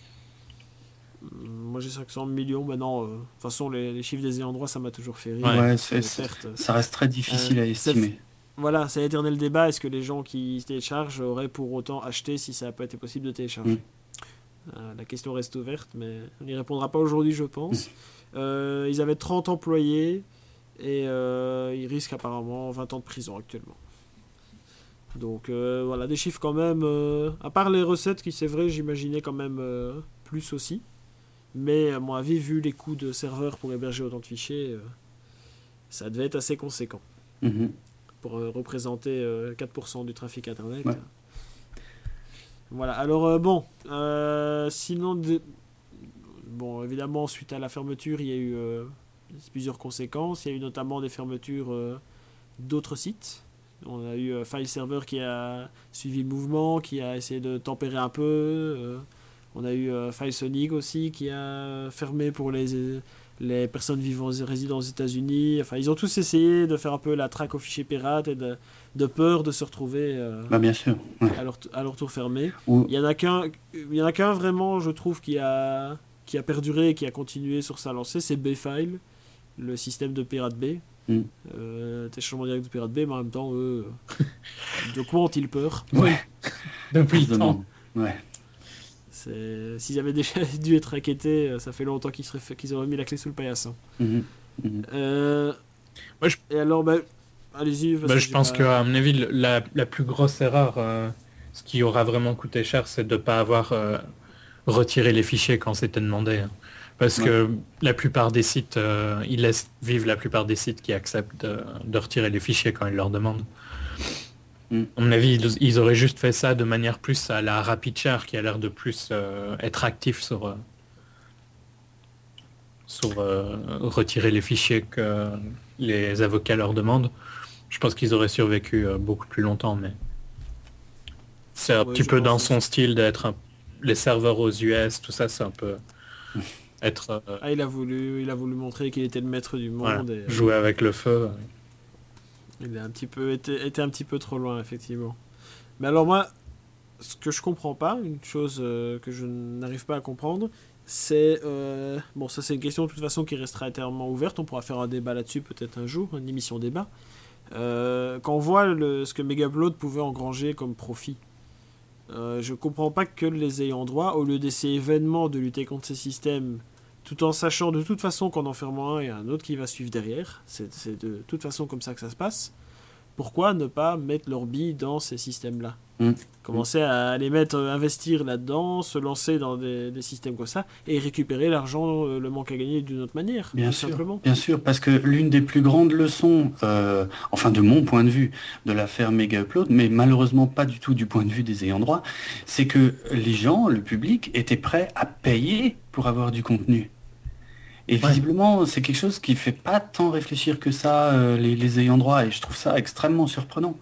Moi j'ai cinq cents millions, mais non, euh, de toute façon les, les chiffres des ayants droit ça m'a toujours fait rire. Ouais. Ouais, Les c'est, c'est- pertes. ça reste très difficile Euh, à c'est- estimer. Voilà, c'est l'éternel débat, est-ce que les gens qui téléchargent auraient pour autant acheté si ça n'a pas été possible de télécharger Mm. Euh, La question reste ouverte, mais on n'y répondra pas aujourd'hui je pense. Euh, ils avaient trente employés et euh, ils risquent apparemment vingt ans de prison actuellement. Donc euh, voilà, des chiffres quand même, euh, à part les recettes qui c'est vrai j'imaginais quand même euh, plus aussi. Mais à mon avis, vu les coûts de serveur pour héberger autant de fichiers, euh, ça devait être assez conséquent Mhm. pour euh, représenter euh, quatre pour cent du trafic internet. Ouais. Voilà, alors euh, bon, euh, sinon, de- bon, évidemment, suite à la fermeture, il y a eu euh, plusieurs conséquences. Il y a eu notamment des fermetures euh, d'autres sites. On a eu euh, File Server qui a suivi le mouvement, qui a essayé de tempérer un peu. euh, on a eu euh, Filesonic aussi qui a fermé pour les, les personnes vivant résidant aux États-Unis. Enfin, ils ont tous essayé de faire un peu la traque aux fichiers pirates et de, de peur de se retrouver euh, Bah, bien sûr. Ouais. à, leur, à leur tour fermé. Ou- Il y en a qu'un, il y en a qu'un vraiment, je trouve, qui a, qui a perduré et qui a continué sur sa lancée, c'est Bayfile, le système de Pirate Bay. Mm. Euh, téléchargement direct de Pirate Bay, mais en même temps, eux, euh, de quoi ont-ils peur? Ouais. Depuis On le se temps. demande. Ouais. C'est... S'ils avaient déjà dû être inquiétés, euh, ça fait longtemps qu'ils, seraient fait- qu'ils auraient mis la clé sous le paillasson. Mhm. Mhm. Euh... Moi, je- Et alors, bah, allez-y. parce Bah, que je j'ai pense pas- qu'à mon avis, le- la, la plus grosse erreur, euh, ce qui aura vraiment coûté cher, c'est de ne pas avoir euh, retiré les fichiers quand c'était demandé. hein. Parce Ouais. que la plupart des sites, euh, ils laissent vivre la plupart des sites qui acceptent de, de retirer les fichiers quand ils leur demandent. Mm. À mon avis, ils, ils auraient juste fait ça de manière plus à la RapidShare, qui a l'air de plus euh, être actif sur, euh, sur euh, retirer les fichiers que les avocats leur demandent. Je pense qu'ils auraient survécu euh, beaucoup plus longtemps, mais c'est un Ouais, petit je peu pense dans aussi. son style d'être un- les serveurs aux U S, tout ça, c'est un peu être euh, Ah, il a voulu, il a voulu montrer qu'il était le maître du voilà, monde. Et, euh, jouer avec le feu. Il a un petit peu été, été un petit peu trop loin, effectivement. Mais alors moi, ce que je comprends pas, une chose euh, que je n'arrive pas à comprendre, c'est... euh, bon, ça c'est une question de toute façon qui restera éternellement ouverte, on pourra faire un débat là-dessus peut-être un jour, une émission débat. Euh, quand on voit le, ce que Megaupload pouvait engranger comme profit, euh, je comprends pas que les ayants droit, au lieu d'essayer vainement de lutter contre ces systèmes, tout en sachant de toute façon qu'en en fermant un, il y a un autre qui va suivre derrière, c'est c'est de toute façon comme ça que ça se passe, pourquoi ne pas mettre leur bille dans ces systèmes-là ? Mmh. Commencer à les mettre, euh, investir là-dedans, se lancer dans des, des systèmes comme ça, et récupérer l'argent, euh, le manque à gagner d'une autre manière, Bien tout sûr, simplement. bien sûr, parce que l'une des plus grandes leçons, euh, enfin de mon point de vue, de l'affaire Mega Upload, mais malheureusement pas du tout du point de vue des ayants droit, c'est que les gens, le public, étaient prêts à payer pour avoir du contenu. Et Ouais. visiblement, c'est quelque chose qui fait pas tant réfléchir que ça, euh, les, les ayants droit, et je trouve ça extrêmement surprenant.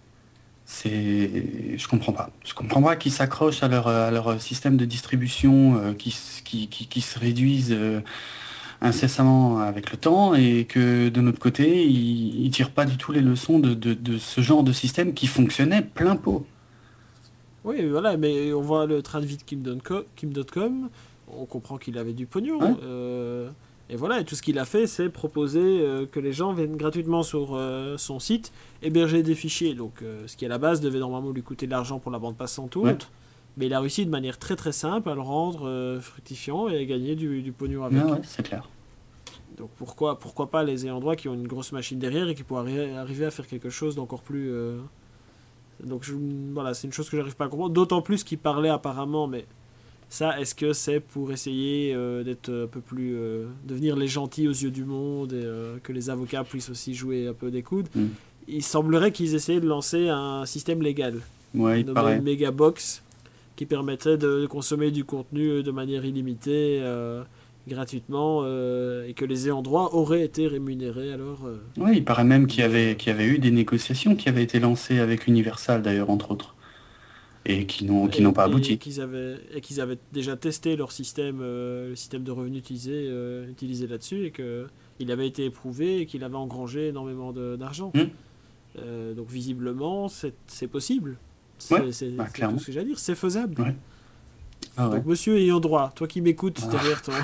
C'est, je comprends pas. Je comprends pas qu'ils s'accrochent à leur, à leur système de distribution, euh, qui, s- qui, qui, qui se réduisent euh, incessamment avec le temps, et que de notre côté, ils, ils tirent pas du tout les leçons de, de, de ce genre de système qui fonctionnait plein pot. Oui, voilà, mais on voit le train de vie de Kim dot com, Kim dot com, on comprend qu'il avait du pognon. Ouais. euh, et voilà, et tout ce qu'il a fait, c'est proposer euh, que les gens viennent gratuitement sur euh, son site héberger des fichiers. Donc, euh, ce qui à la base devait normalement lui coûter de l'argent pour la bande passante ou Ouais. autre. Mais il a réussi de manière très très simple à le rendre euh, fructifiant et à gagner du, du pognon avec. Ouais, ouais, c'est clair. Donc pourquoi, pourquoi pas les ayants droit qui ont une grosse machine derrière et qui pourraient arri- arriver à faire quelque chose d'encore plus... euh, Donc je- voilà, c'est une chose que j'arrive pas à comprendre. D'autant plus qu'il parlait apparemment, mais ça, est-ce que c'est pour essayer euh, d'être un peu plus... euh, devenir les gentils aux yeux du monde et euh, que les avocats puissent aussi jouer un peu des coudes. Mm. Il semblerait qu'ils essayaient de lancer un système légal, Ouais, il nommé paraît. Megabox, qui permettrait de consommer du contenu de manière illimitée, euh, gratuitement, euh, et que les ayants droit auraient été rémunérés alors. euh, Ouais, il paraît même qu'il y avait, qu'il y avait eu des négociations qui avaient été lancées avec Universal d'ailleurs, entre autres, et qui n'ont, qui et, n'ont pas et abouti. qu'ils avaient, et qu'ils avaient déjà testé leur système, euh, le système de revenus utilisé, euh, utilisé là-dessus, et qu'il avait été éprouvé et qu'il avait engrangé énormément de- d'argent. Mm. Euh, donc visiblement, c'est c'est possible. C'est Ouais, c'est- bah, c'est clairement. tout ce que j'ai à dire, c'est faisable. Ouais. Ah ouais. Donc monsieur ayant droit, toi qui m'écoutes Ah. derrière ton...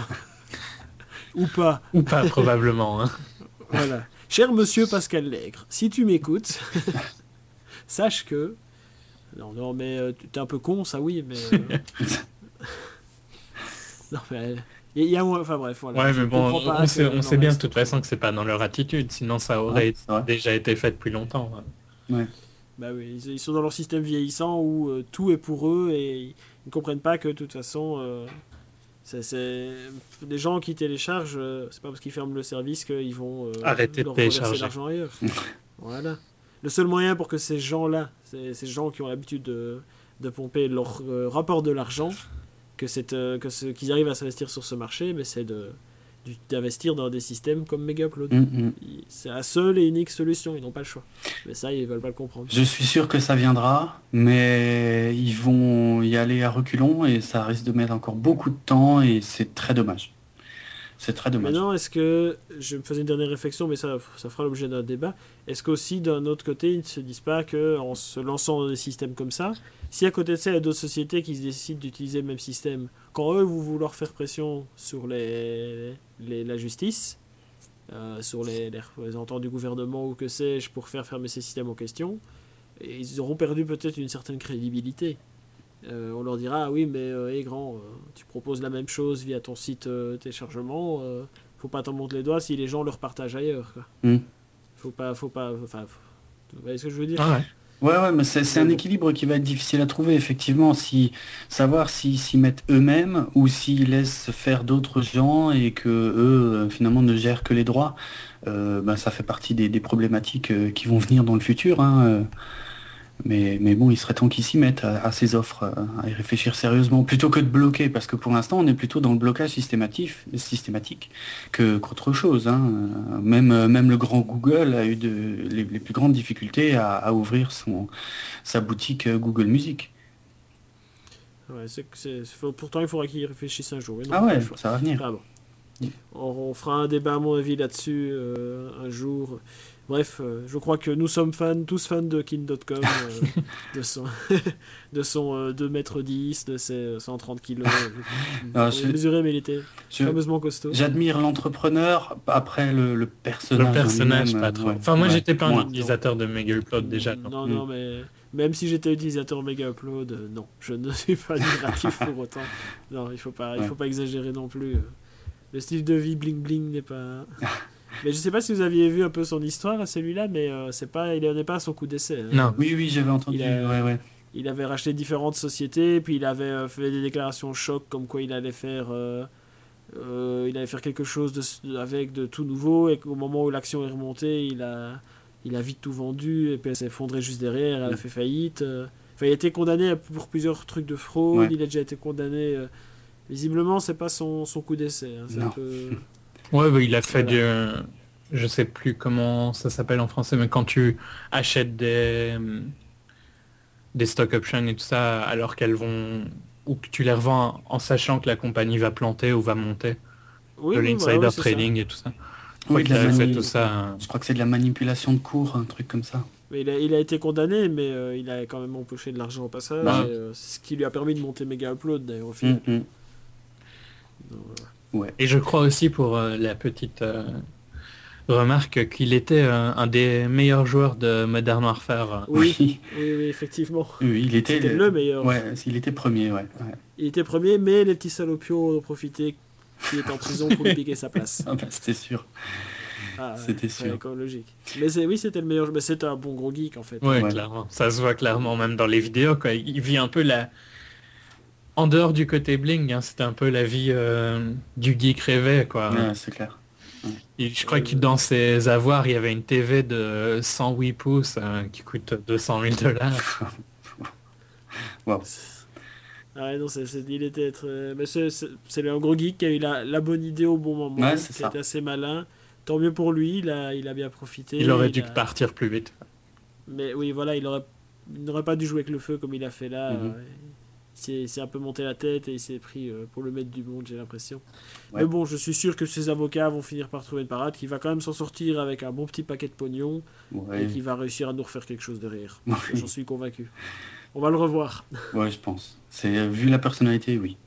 ou pas, Ou pas, probablement. Hein. voilà. Cher monsieur Pascal Lègre, si tu m'écoutes, sache que... Non, non, mais euh, tu- t'es un peu con, ça oui, mais... euh, non, mais... Il y a moins... Enfin bref, voilà. Ouais, Je mais bon, comprends pas on sait, que- on non, sait mais bien de c'est- toute façon que c'est pas dans leur attitude, sinon ça aurait Ouais, c'est vrai. déjà été fait depuis longtemps. hein. Bah oui, ils, ils sont dans leur système vieillissant où euh, tout est pour eux et ils ne comprennent pas que de toute façon, euh, c'est, c'est... les gens qui téléchargent, euh, c'est pas parce qu'ils ferment le service qu'ils vont euh, Arrêter de leur reverser télécharger. l'argent ailleurs. Voilà. Le seul moyen pour que ces gens-là, ces, ces gens qui ont l'habitude de, de pomper leur euh, rapport de l'argent, que cette, euh, que ce, qu'ils arrivent à s'investir sur ce marché, mais c'est de, du- d'investir dans des systèmes comme Megaupload. Mm, mm. Ils- C'est la seule et unique solution, ils n'ont pas le choix. Mais ça, ils veulent pas le comprendre. Je suis sûr que ça viendra, mais ils vont y aller à reculons et ça risque de mettre encore beaucoup de temps et c'est très dommage. C'est très dommage. Maintenant, est-ce que, je me faisais une dernière réflexion, mais ça, ça fera l'objet d'un débat, est-ce qu'aussi, d'un autre côté, ils ne se disent pas qu'en se lançant dans des systèmes comme ça, si à côté de ça, il y a d'autres sociétés qui se décident d'utiliser le même système, quand eux, vous vouloir faire pression sur les, les- la justice, euh, sur les, les représentants du gouvernement ou que sais-je, pour faire fermer ces systèmes en question, et ils auront perdu peut-être une certaine crédibilité. Euh, on leur dira, ah oui, mais euh, hé, grand, euh, tu proposes la même chose via ton site euh, téléchargement, euh, faut pas t'en monter les doigts si les gens le repartagent ailleurs. Quoi. Mm. Faut pas, faut pas, enfin, faut- vous voyez ce que je veux dire? Ah ouais. Ouais, ouais, mais c'est c'est un équilibre qui va être difficile à trouver, effectivement, si savoir s'ils s'y mettent eux-mêmes ou s'ils laissent faire d'autres gens et que eux, euh, finalement, ne gèrent que les droits. Euh, ben, ça fait partie des, des problématiques euh, qui vont venir dans le futur, hein, euh. Mais, mais bon, il serait temps qu'ils s'y mettent à, à ces offres, euh, à y réfléchir sérieusement, plutôt que de bloquer, parce que pour l'instant, on est plutôt dans le blocage systématique, systématique que, qu'autre chose, hein. Euh, Même, euh, même le grand Google a eu de, les, les plus grandes difficultés à, à ouvrir son, sa boutique euh, Google Music. Ouais, c'est, c'est, faut- pourtant, il faudra qu'ils y réfléchissent un jour. mais non, Ah pas ouais, le choix. ça va venir. Ah bon. On, on fera un débat, à mon avis, là-dessus euh, un jour. Bref, euh, je crois que nous sommes fans, tous fans de kin dot com, euh, de son, de son euh, deux mètres dix, de ses cent trente kilos. Ah, On je- l'a mesuré, mais il était Je- fameusement costaud. J'admire l'entrepreneur, après le, le Le personnage. en personnage, lui-même, pas euh, trop. ouais, Enfin, moi, ouais, j'étais pas un moins. utilisateur de Megaupload déjà. donc. Non, Mm. non, mais même si j'étais utilisateur Mega Upload, euh, non, je ne suis pas admiratif pour autant. Non, il faut pas, il Ouais. faut pas exagérer non plus. Le style de vie bling bling n'est pas. Mais je sais pas si vous aviez vu un peu son histoire à celui-là, mais euh, c'est pas, il n'est pas à son coup d'essai. Hein. Non. Oui, oui, j'avais entendu. Il a- Ouais, ouais. Il avait racheté différentes sociétés, puis il avait euh, fait des déclarations choc comme quoi il allait faire, euh, euh, il allait faire quelque chose de, avec de tout nouveau, et qu'au moment où l'action est remontée, il a, il a vite tout vendu, et puis elle s'est effondrée juste derrière, elle a Mm. fait faillite. euh. Enfin, il a été condamné pour plusieurs trucs de fraude, Ouais. il a déjà été condamné. euh. Visiblement, c'est pas son, son coup d'essai. Hein, c'est un Non. peu... Ouais, bah, il a fait Voilà. du... Je sais plus comment ça s'appelle en français, mais quand tu achètes des, des stock options et tout ça, alors qu'elles vont... ou que tu les revends en sachant que la compagnie va planter ou va monter, Oui, de oui, voilà, l'insider oui, c'est ça. trading et tout ça. Je crois Oui, de qu'il la avait fait mani- tout ça. hein. Je crois que c'est de la manipulation de cours, un truc comme ça. Mais il a, il a été condamné, mais euh, il a quand même empoché de l'argent au passage. Bah. et, euh, c'est ce qui lui a permis de monter Mega Upload, d'ailleurs, au final. Mm, mm. Donc, voilà. Ouais. Et je crois aussi pour euh, la petite euh, remarque qu'il était euh, un des meilleurs joueurs de Modern Warfare. Oui, Oui. oui, oui, effectivement. Oui, il était, C'était le meilleur. Ouais, il était premier, ouais. ouais. Il était premier, mais les petits salopios ont profité qu'il était en prison pour lui piquer sa place. Ah bah, c'était sûr. Ah, C'était ouais, sûr. comme logique. Mais c'est, oui, c'était le meilleur. Mais c'était un bon gros geek, en fait. Ouais, Ouais. clairement. Ça se voit clairement même dans les vidéos. Quoi. Il vit un peu la... En dehors du côté bling, hein, c'était un peu la vie euh, du geek rêvé. Quoi. Ouais, c'est clair. Et je crois que dans ses avoirs, il y avait une T V de cent huit pouces euh, qui coûte deux cent mille dollars. Wow. Ah ouais, non, c'est, c'est- il était très... Mais c'est, c'est, c'est un gros geek qui a eu la, la bonne idée au bon moment, Ouais, c'est qui ça. a été assez malin. Tant mieux pour lui, il a, il a bien profité. Il aurait dû a- partir plus vite. Mais oui, voilà, il aurait, il n'aurait pas dû jouer avec le feu comme il a fait là. Mhm. euh, Il s'est, il s'est un peu monté la tête et il s'est pris euh, pour le maître du monde, j'ai l'impression. Ouais. Mais bon, je suis sûr que ses avocats vont finir par trouver une parade, qu'il va quand même s'en sortir avec un bon petit paquet de pognon et Ouais. qu'il va réussir à nous refaire quelque chose derrière. Oui. J'en suis convaincu. On va le revoir. Ouais, je pense. C'est vu la personnalité, oui.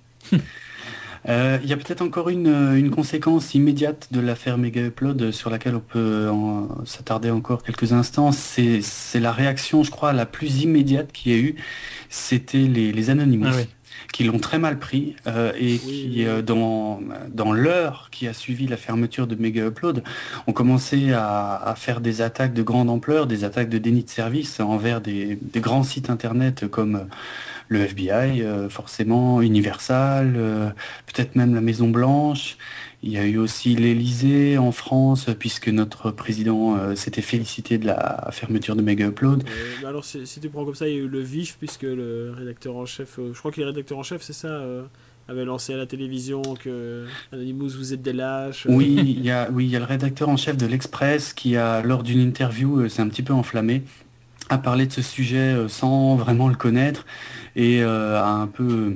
Euh, Il y a peut-être encore une, euh, une conséquence immédiate de l'affaire Mega Upload sur laquelle on peut en- s'attarder encore quelques instants. C'est c'est la réaction, je crois, la plus immédiate qu'il y a eu. C'était les, les Anonymous, Ah oui. qui l'ont très mal pris euh, et Oui, qui, euh, dans, dans l'heure qui a suivi la fermeture de Mega Upload, ont commencé à, à faire des attaques de grande ampleur, des attaques de déni de service envers des, des grands sites internet comme euh, le F B I, euh, forcément, Universal, euh, peut-être même la Maison Blanche. Il y a eu aussi l'Élysée en France, puisque notre président euh, s'était félicité de la fermeture de Mega Upload. Euh, mais alors, si, si tu prends comme ça, il y a eu le vif, puisque le rédacteur en chef, euh, je crois que le rédacteur en chef, c'est ça, euh, avait lancé à la télévision que Anonymous, vous êtes des lâches. euh. Oui, il y a, oui, il y a le rédacteur en chef de l'Express qui a, lors d'une interview, euh, s'est un petit peu enflammé, a parlé de ce sujet euh, sans vraiment le connaître et euh, a un peu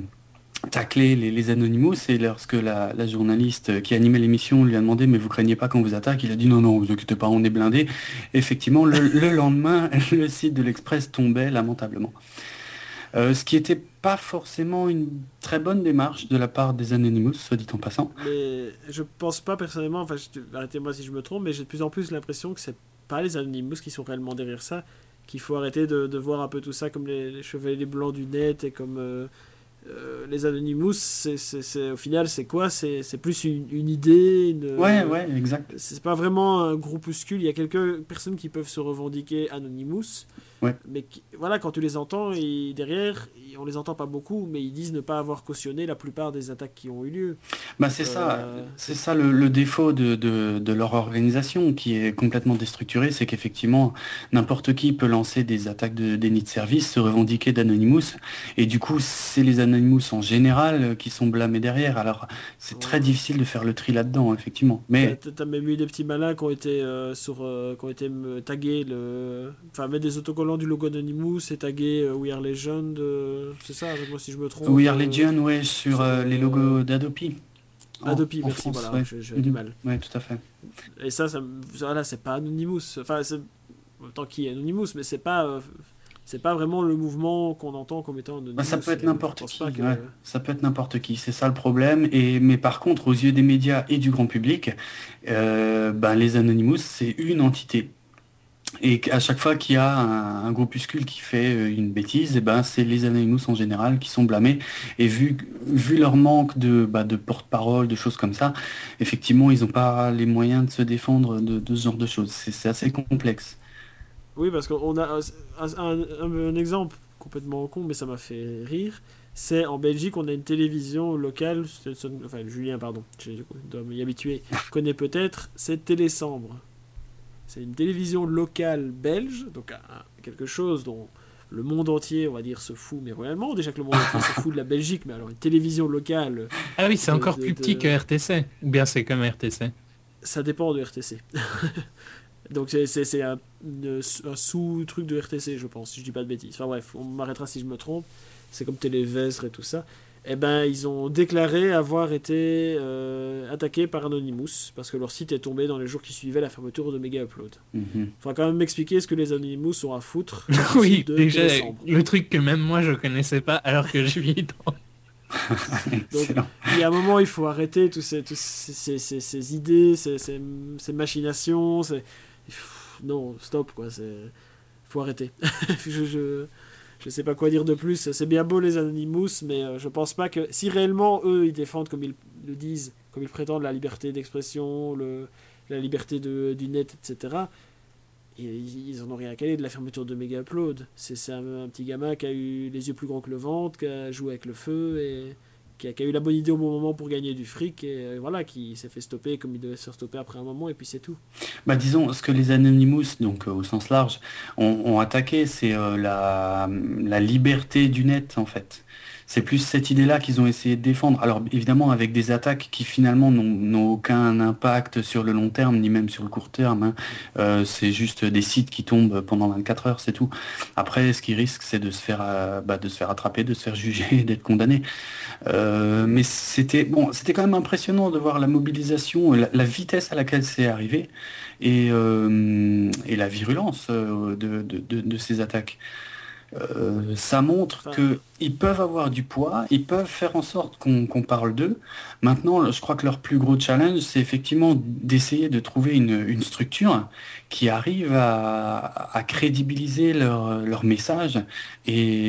taclé les, les Anonymous. Et lorsque la, la journaliste qui animait l'émission lui a demandé mais vous craignez pas qu'on vous attaque, il a dit non non vous inquiétez pas on est blindé. Effectivement le, le lendemain le site de l'Express tombait lamentablement. Euh, ce qui était pas forcément une très bonne démarche de la part des Anonymous, soit dit en passant. Mais je pense pas personnellement, enfin, je- arrêtez-moi si je me trompe, mais j'ai de plus en plus l'impression que c'est pas les Anonymous qui sont réellement derrière ça, qu'il faut arrêter de, de voir un peu tout ça comme les, les chevaliers blancs du net et comme euh, euh, les Anonymous, c'est, c'est, c'est- au final, c'est quoi c'est, c'est plus une, une idée, une- Ouais ouais exact. c'est pas vraiment un groupuscule. Il y a quelques personnes qui peuvent se revendiquer Anonymous. Ouais. Mais qui- voilà, quand tu les entends, et derrière, et on les entend pas beaucoup, mais ils disent ne pas avoir cautionné la plupart des attaques qui ont eu lieu. Bah c'est ça, Euh, c'est ça le, le défaut de, de, de leur organisation qui est complètement déstructurée, c'est qu'effectivement n'importe qui peut lancer des attaques de déni de service, se revendiquer d'Anonymous, et du coup c'est les Anonymous en général qui sont blâmés derrière. Alors c'est très Ouais. difficile de faire le tri là-dedans, effectivement. Mais T'as t'as même eu des petits malins qui ont été, euh, sur, euh, qui ont été euh, tagués, le... enfin mettre des autocollants du logo Anonymous et taguer euh, We Are Legend, euh, c'est ça, moi si je me trompe. We Are euh, Legion, ouais, sur euh, sur, les euh, logos d'Adopi. En- Adobe, en merci, France, voilà, ouais. j'ai j'ai du Mhm. mal. Ouais, tout à fait. Et ça, ça, me- voilà, c'est pas Anonymous, enfin, c'est tant qu'il y a Anonymous, mais c'est pas, euh, c'est pas vraiment le mouvement qu'on entend comme étant Anonymous. Bah, ça peut être Et n'importe je pense qui, pas que- ouais. Ça peut être n'importe qui, c'est ça le problème. Et mais par contre, aux yeux des médias et du grand public, euh, ben, les Anonymous, c'est une entité. Et à chaque fois qu'il y a un, un groupuscule qui fait euh, une bêtise, et ben c'est les Anonymous en général qui sont blâmés. Et vu, vu leur manque de, bah, de porte-parole, de choses comme ça, effectivement, ils n'ont pas les moyens de se défendre de, de ce genre de choses. C'est c'est assez complexe. Oui, parce qu'on a un, un- un- un exemple complètement con, mais ça m'a fait rire. C'est en Belgique, on a une télévision locale, c'est- c'est- enfin Julien, pardon, je dois m'y habituer, connaît peut-être, c'est Télésambre. C'est une télévision locale belge, donc un- quelque chose dont le monde entier, on va dire, se fout, mais royalement. Déjà que le monde entier se fout de la Belgique, mais alors une télévision locale, Ah oui, c'est de, encore de- plus petit de- que R T C. Ou bien c'est comme R T C. ça dépend de R T C. Donc c'est c'est- c'est un, une- un sous-truc de R T C, je pense, si je dis pas de bêtises. Enfin bref, on m'arrêtera si je me trompe. C'est comme Télévestre et tout ça. Eh ben, ils ont déclaré avoir été euh, attaqués par Anonymous parce que leur site est tombé dans les jours qui suivaient la fermeture de Mega Upload. Mhm. Faudra quand même m'expliquer ce que les Anonymous ont à foutre. Oui, de déjà, Télésambre. le truc que même moi je connaissais pas alors que je vis dans... Excellent. Il y a un moment, il faut arrêter tous ces, tous ces, ces, ces- ces idées, ces, ces, ces machinations. Ces... Pff, non, stop, quoi. Il faut arrêter. je, je, je sais pas quoi dire de plus. C'est bien beau les Anonymous, mais euh, je pense pas que... Si réellement, eux, ils défendent, comme ils le disent, comme ils prétendent, la liberté d'expression, le, la liberté de, du net, et cetera, et ils en ont rien à caler de la fermeture de Mega Upload. C'est c'est un, un petit gamin qui a eu les yeux plus grands que le ventre, qui a joué avec le feu et qui a, qui a eu la bonne idée au bon moment pour gagner du fric et euh, voilà, qui s'est fait stopper comme il devait se faire stopper après un moment et puis c'est tout. Bah, disons, ce que les Anonymous, donc euh, au sens large, ont, ont attaqué, c'est euh, la, la liberté du net, en fait. C'est plus cette idée-là qu'ils ont essayé de défendre. Alors évidemment avec des attaques qui finalement n'ont n'ont aucun impact sur le long terme, ni même sur le court terme, hein. Euh, c'est juste des sites qui tombent pendant vingt-quatre heures, c'est tout. Après, ce qu'ils risquent, c'est de se faire, euh, bah, de se faire attraper, de se faire juger, d'être condamné. Euh, mais c'était bon, c'était quand même impressionnant de voir la mobilisation, la, la vitesse à laquelle c'est arrivé et, euh, et la virulence euh, de, de- de- de ces attaques. Euh, ça montre Enfin, qu'ils peuvent avoir du poids, ils peuvent faire en sorte qu'on qu'on parle d'eux. Maintenant, je crois que leur plus gros challenge, c'est effectivement d'essayer de trouver une, une structure qui arrive à, à crédibiliser leur, leur message et,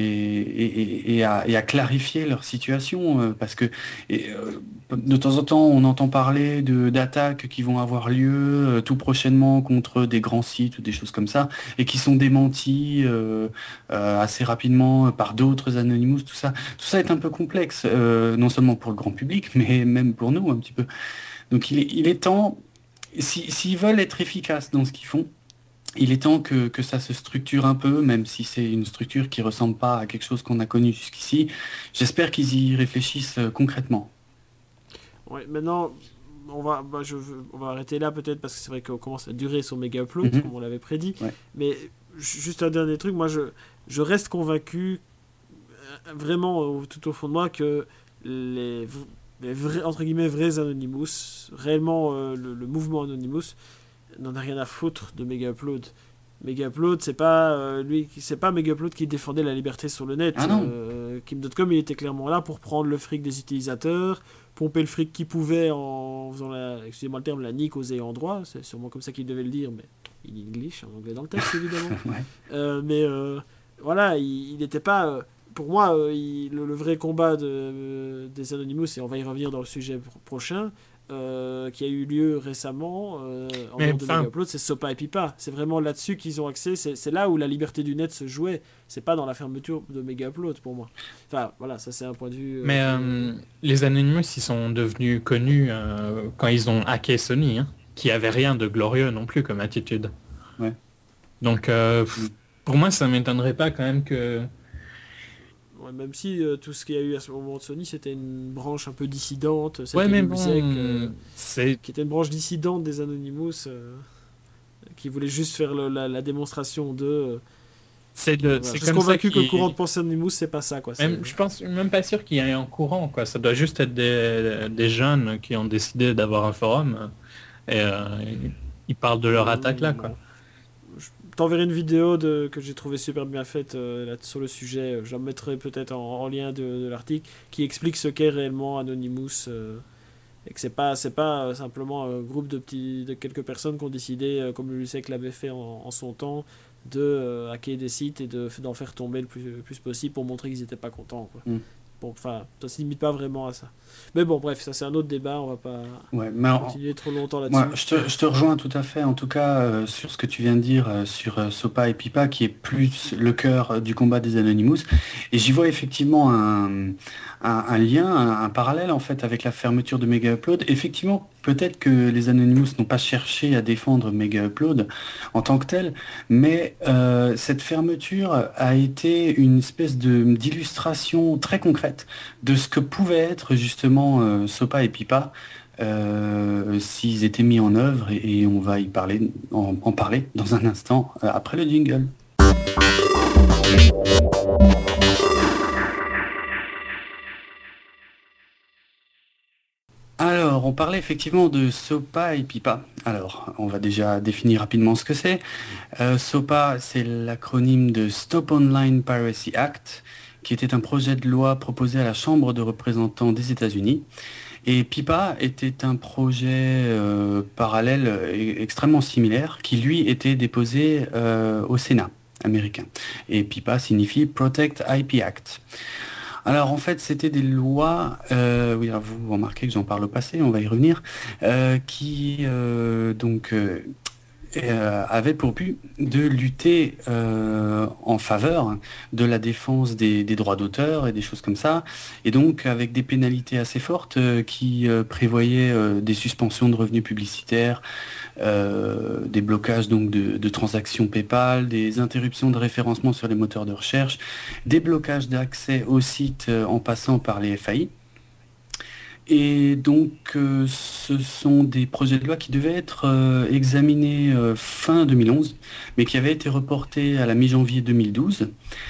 et- et à, et à clarifier leur situation. euh, Parce que et, euh, de temps en temps, on entend parler de d'attaques qui vont avoir lieu euh, tout prochainement contre des grands sites ou des choses comme ça, et qui sont démenties. euh, euh, assez rapidement euh, par d'autres Anonymous, tout ça. Tout ça est un peu complexe, euh, non seulement pour le grand public, mais même pour nous un petit peu. Donc il est, il est temps, si- s'ils veulent être efficaces dans ce qu'ils font, il est temps que, que ça se structure un peu, même si c'est une structure qui ressemble pas à quelque chose qu'on a connu jusqu'ici. J'espère qu'ils y réfléchissent euh, concrètement. ouais, maintenant, on va, bah, je, veux- on va arrêter là peut-être parce que c'est vrai qu'on commence à durer sur Mega Upload, Mhm. comme on l'avait prédit. Ouais. Mais ju- juste un dernier truc, moi je, je reste convaincu, euh, vraiment au- tout au fond de moi, que les, v- les vrais, entre guillemets, vrais Anonymous, réellement euh, le, le mouvement Anonymous, n'en a rien à foutre de Mega Upload. Mega Upload, c'est pas euh, lui, qui- c'est pas Mega Upload qui défendait la liberté sur le net. Ah non. Euh, Kim dot com, il était clairement là pour prendre le fric des utilisateurs, pomper le fric qu'il pouvait en faisant la, excusez-moi le terme, la nique aux ayants droit. C'est sûrement comme ça qu'il devait le dire, mais in English, en anglais dans le texte évidemment. Ouais. Euh, mais euh, voilà, il n'était pas. euh, pour moi, euh, il- le, le vrai combat de, euh, des Anonymous, et on va y revenir dans le sujet pro- prochain, euh, qui a eu lieu récemment euh, en Mais dehors de enfin- Mega Upload, c'est Sopa et Pipa. C'est vraiment là-dessus qu'ils ont accès. C'est c'est là où la liberté du net se jouait. C'est pas dans la fermeture de Mega Upload pour moi. Enfin, voilà, ça c'est un point de vue. euh, Mais que- euh, les Anonymous, ils sont devenus connus euh, quand ils ont hacké Sony, hein, qui avait rien de glorieux non plus comme attitude. Ouais. Donc, euh, pff, Mm. pour moi, ça m'étonnerait pas quand même que... Ouais, même si euh, tout ce qu'il y a eu à ce moment de Sony, c'était une branche un peu dissidente. Celle Ouais, qui mais nous bon, disait que- c'est... qui était une branche dissidente des Anonymous, euh, qui voulait juste faire le- la, la démonstration de. euh, C'est de... voilà. c'est Je suis comme ça convaincu que le qu'ils- courant de pensée Anonymous, c'est pas ça, quoi. C'est- Même, je pense même pas sûr qu'il y ait un courant, quoi. Ça doit juste être des, des jeunes qui ont décidé d'avoir un forum et euh, ils parlent de leur attaque là, quoi. Je t'enverrai une vidéo de, que j'ai trouvé super bien faite euh, là, sur le sujet. Je la mettrai peut-être en, en lien de, de l'article qui explique ce qu'est réellement Anonymous. euh, et que c'est pas c'est pas euh, simplement un groupe de petits de quelques personnes qui ont décidé, euh, comme l'ULSEC l'avait fait en, en son temps, de euh, hacker des sites et de d'en faire tomber le plus, le plus possible pour montrer qu'ils n'étaient pas contents, quoi. Mm. Bon, enfin, ça se limite pas vraiment à ça. Mais bon, bref, ça c'est un autre débat, on va pas Ouais, mais en- continuer trop longtemps là-dessus. moi, je te, je te rejoins tout à fait, en tout cas, euh, sur ce que tu viens de dire euh, sur euh, Sopa et Pipa, qui est plus le cœur euh, du combat des Anonymous. Et j'y vois effectivement un, un, un lien, un, un parallèle, en fait, avec la fermeture de Mega Upload. Effectivement, peut-être que les Anonymous n'ont pas cherché à défendre Mega Upload en tant que tel, mais euh, cette fermeture a été une espèce de d'illustration très concrète de ce que pouvait être justement euh, Sopa et Pipa euh, s'ils étaient mis en œuvre, et, et on va y parler, en, en parler dans un instant euh, après le jingle. Alors, on parlait effectivement de Sopa et Pipa. Alors, on va déjà définir rapidement ce que c'est. Euh, SOPA, c'est l'acronyme de Stop Online Piracy Act, qui était un projet de loi proposé à la Chambre de représentants des États-Unis. Et Pipa était un projet euh, parallèle e- extrêmement similaire, qui lui était déposé euh, au Sénat américain. Et Pipa signifie Protect I P Act. Alors en fait, c'était des lois, euh, oui, alors vous remarquez que j'en parle au passé, on va y revenir, euh, qui euh, donc euh, euh, avaient pour but de lutter euh, en faveur de la défense des, des droits d'auteur et des choses comme ça, et donc avec des pénalités assez fortes euh, qui euh, prévoyaient euh, des suspensions de revenus publicitaires, euh, des blocages donc de, de transactions PayPal, des interruptions de référencement sur les moteurs de recherche, des blocages d'accès au site euh, en passant par les F A I. Et donc, euh, ce sont des projets de loi qui devaient être euh, examinés euh, fin deux mille onze, mais qui avaient été reportés à la mi-janvier deux mille douze.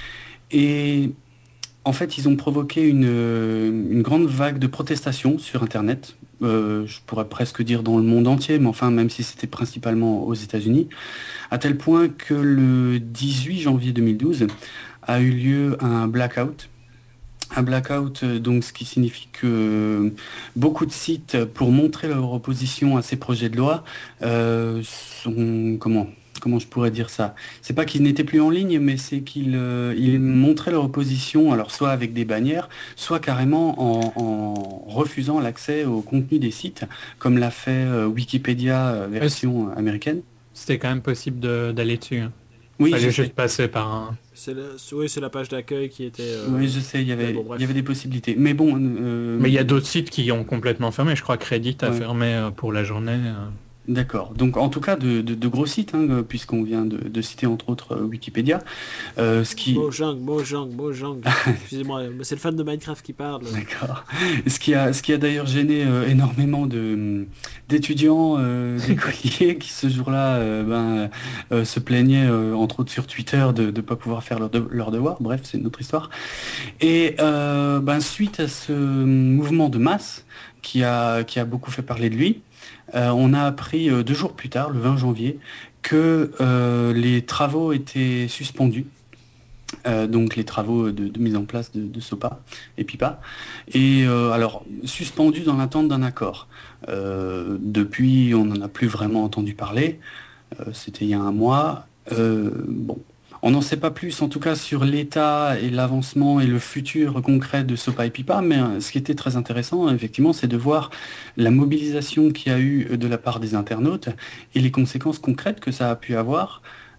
Et en fait, ils ont provoqué une, euh, une grande vague de protestations sur Internet. Euh, je pourrais presque dire dans le monde entier, mais enfin, même si c'était principalement aux États-Unis, à tel point que le dix-huit janvier deux mille douze a eu lieu un blackout. Un blackout, euh, donc, ce qui signifie que euh, beaucoup de sites, pour montrer leur opposition à ces projets de loi, euh, sont, comment, comment je pourrais dire ça? C'est pas qu'ils n'étaient plus en ligne, mais c'est qu'ils euh, ils montraient leur opposition, alors soit avec des bannières, soit carrément en, en refusant l'accès au contenu des sites, comme l'a fait euh, Wikipédia euh, Ouais, c- version américaine. C'était quand même possible de- d'aller dessus, hein. Oui, je Fallait sais. juste passer par un... C'est la, oui, c'est la page d'accueil qui était. euh, Oui, je sais, il y mais avait, bon, il y bref. avait des possibilités. Mais bon, euh, Mais il y a d'autres sites qui ont complètement fermé. Je crois que Reddit a ouais. fermé euh, pour la journée. euh. D'accord. Donc en tout cas de, de- de gros sites, hein, euh, puisqu'on vient de, de citer entre autres euh, Wikipédia, euh, ce qui, Mojang, Mojang, Mojang. Excusez-moi, mais c'est le fan de Minecraft qui parle. d'accord, ce qui a, ce qui a d'ailleurs gêné euh, énormément de d'étudiants, euh, d'écoliers qui ce jour-là euh, ben, euh, se plaignaient euh, entre autres sur Twitter de ne pas pouvoir faire leur, de- leur devoir. Bref, c'est une autre histoire. Et euh, ben, suite à ce mouvement de masse qui a, qui a beaucoup fait parler de lui, euh, on a appris euh, deux jours plus tard, le vingt janvier, que euh, les travaux étaient suspendus. Euh, donc les travaux de, de mise en place de, de SOPA et Pipa. Et euh, alors, suspendus dans l'attente d'un accord. Euh, depuis, on n'en a plus vraiment entendu parler. Euh, c'était il y a un mois. Euh, bon, on n'en sait pas plus, en tout cas, sur l'état et l'avancement et le futur concret de SOPA et Pipa, mais euh, ce qui était très intéressant, effectivement, c'est de voir la mobilisation qu'il y a eu de la part des internautes et les conséquences concrètes que ça a pu avoir.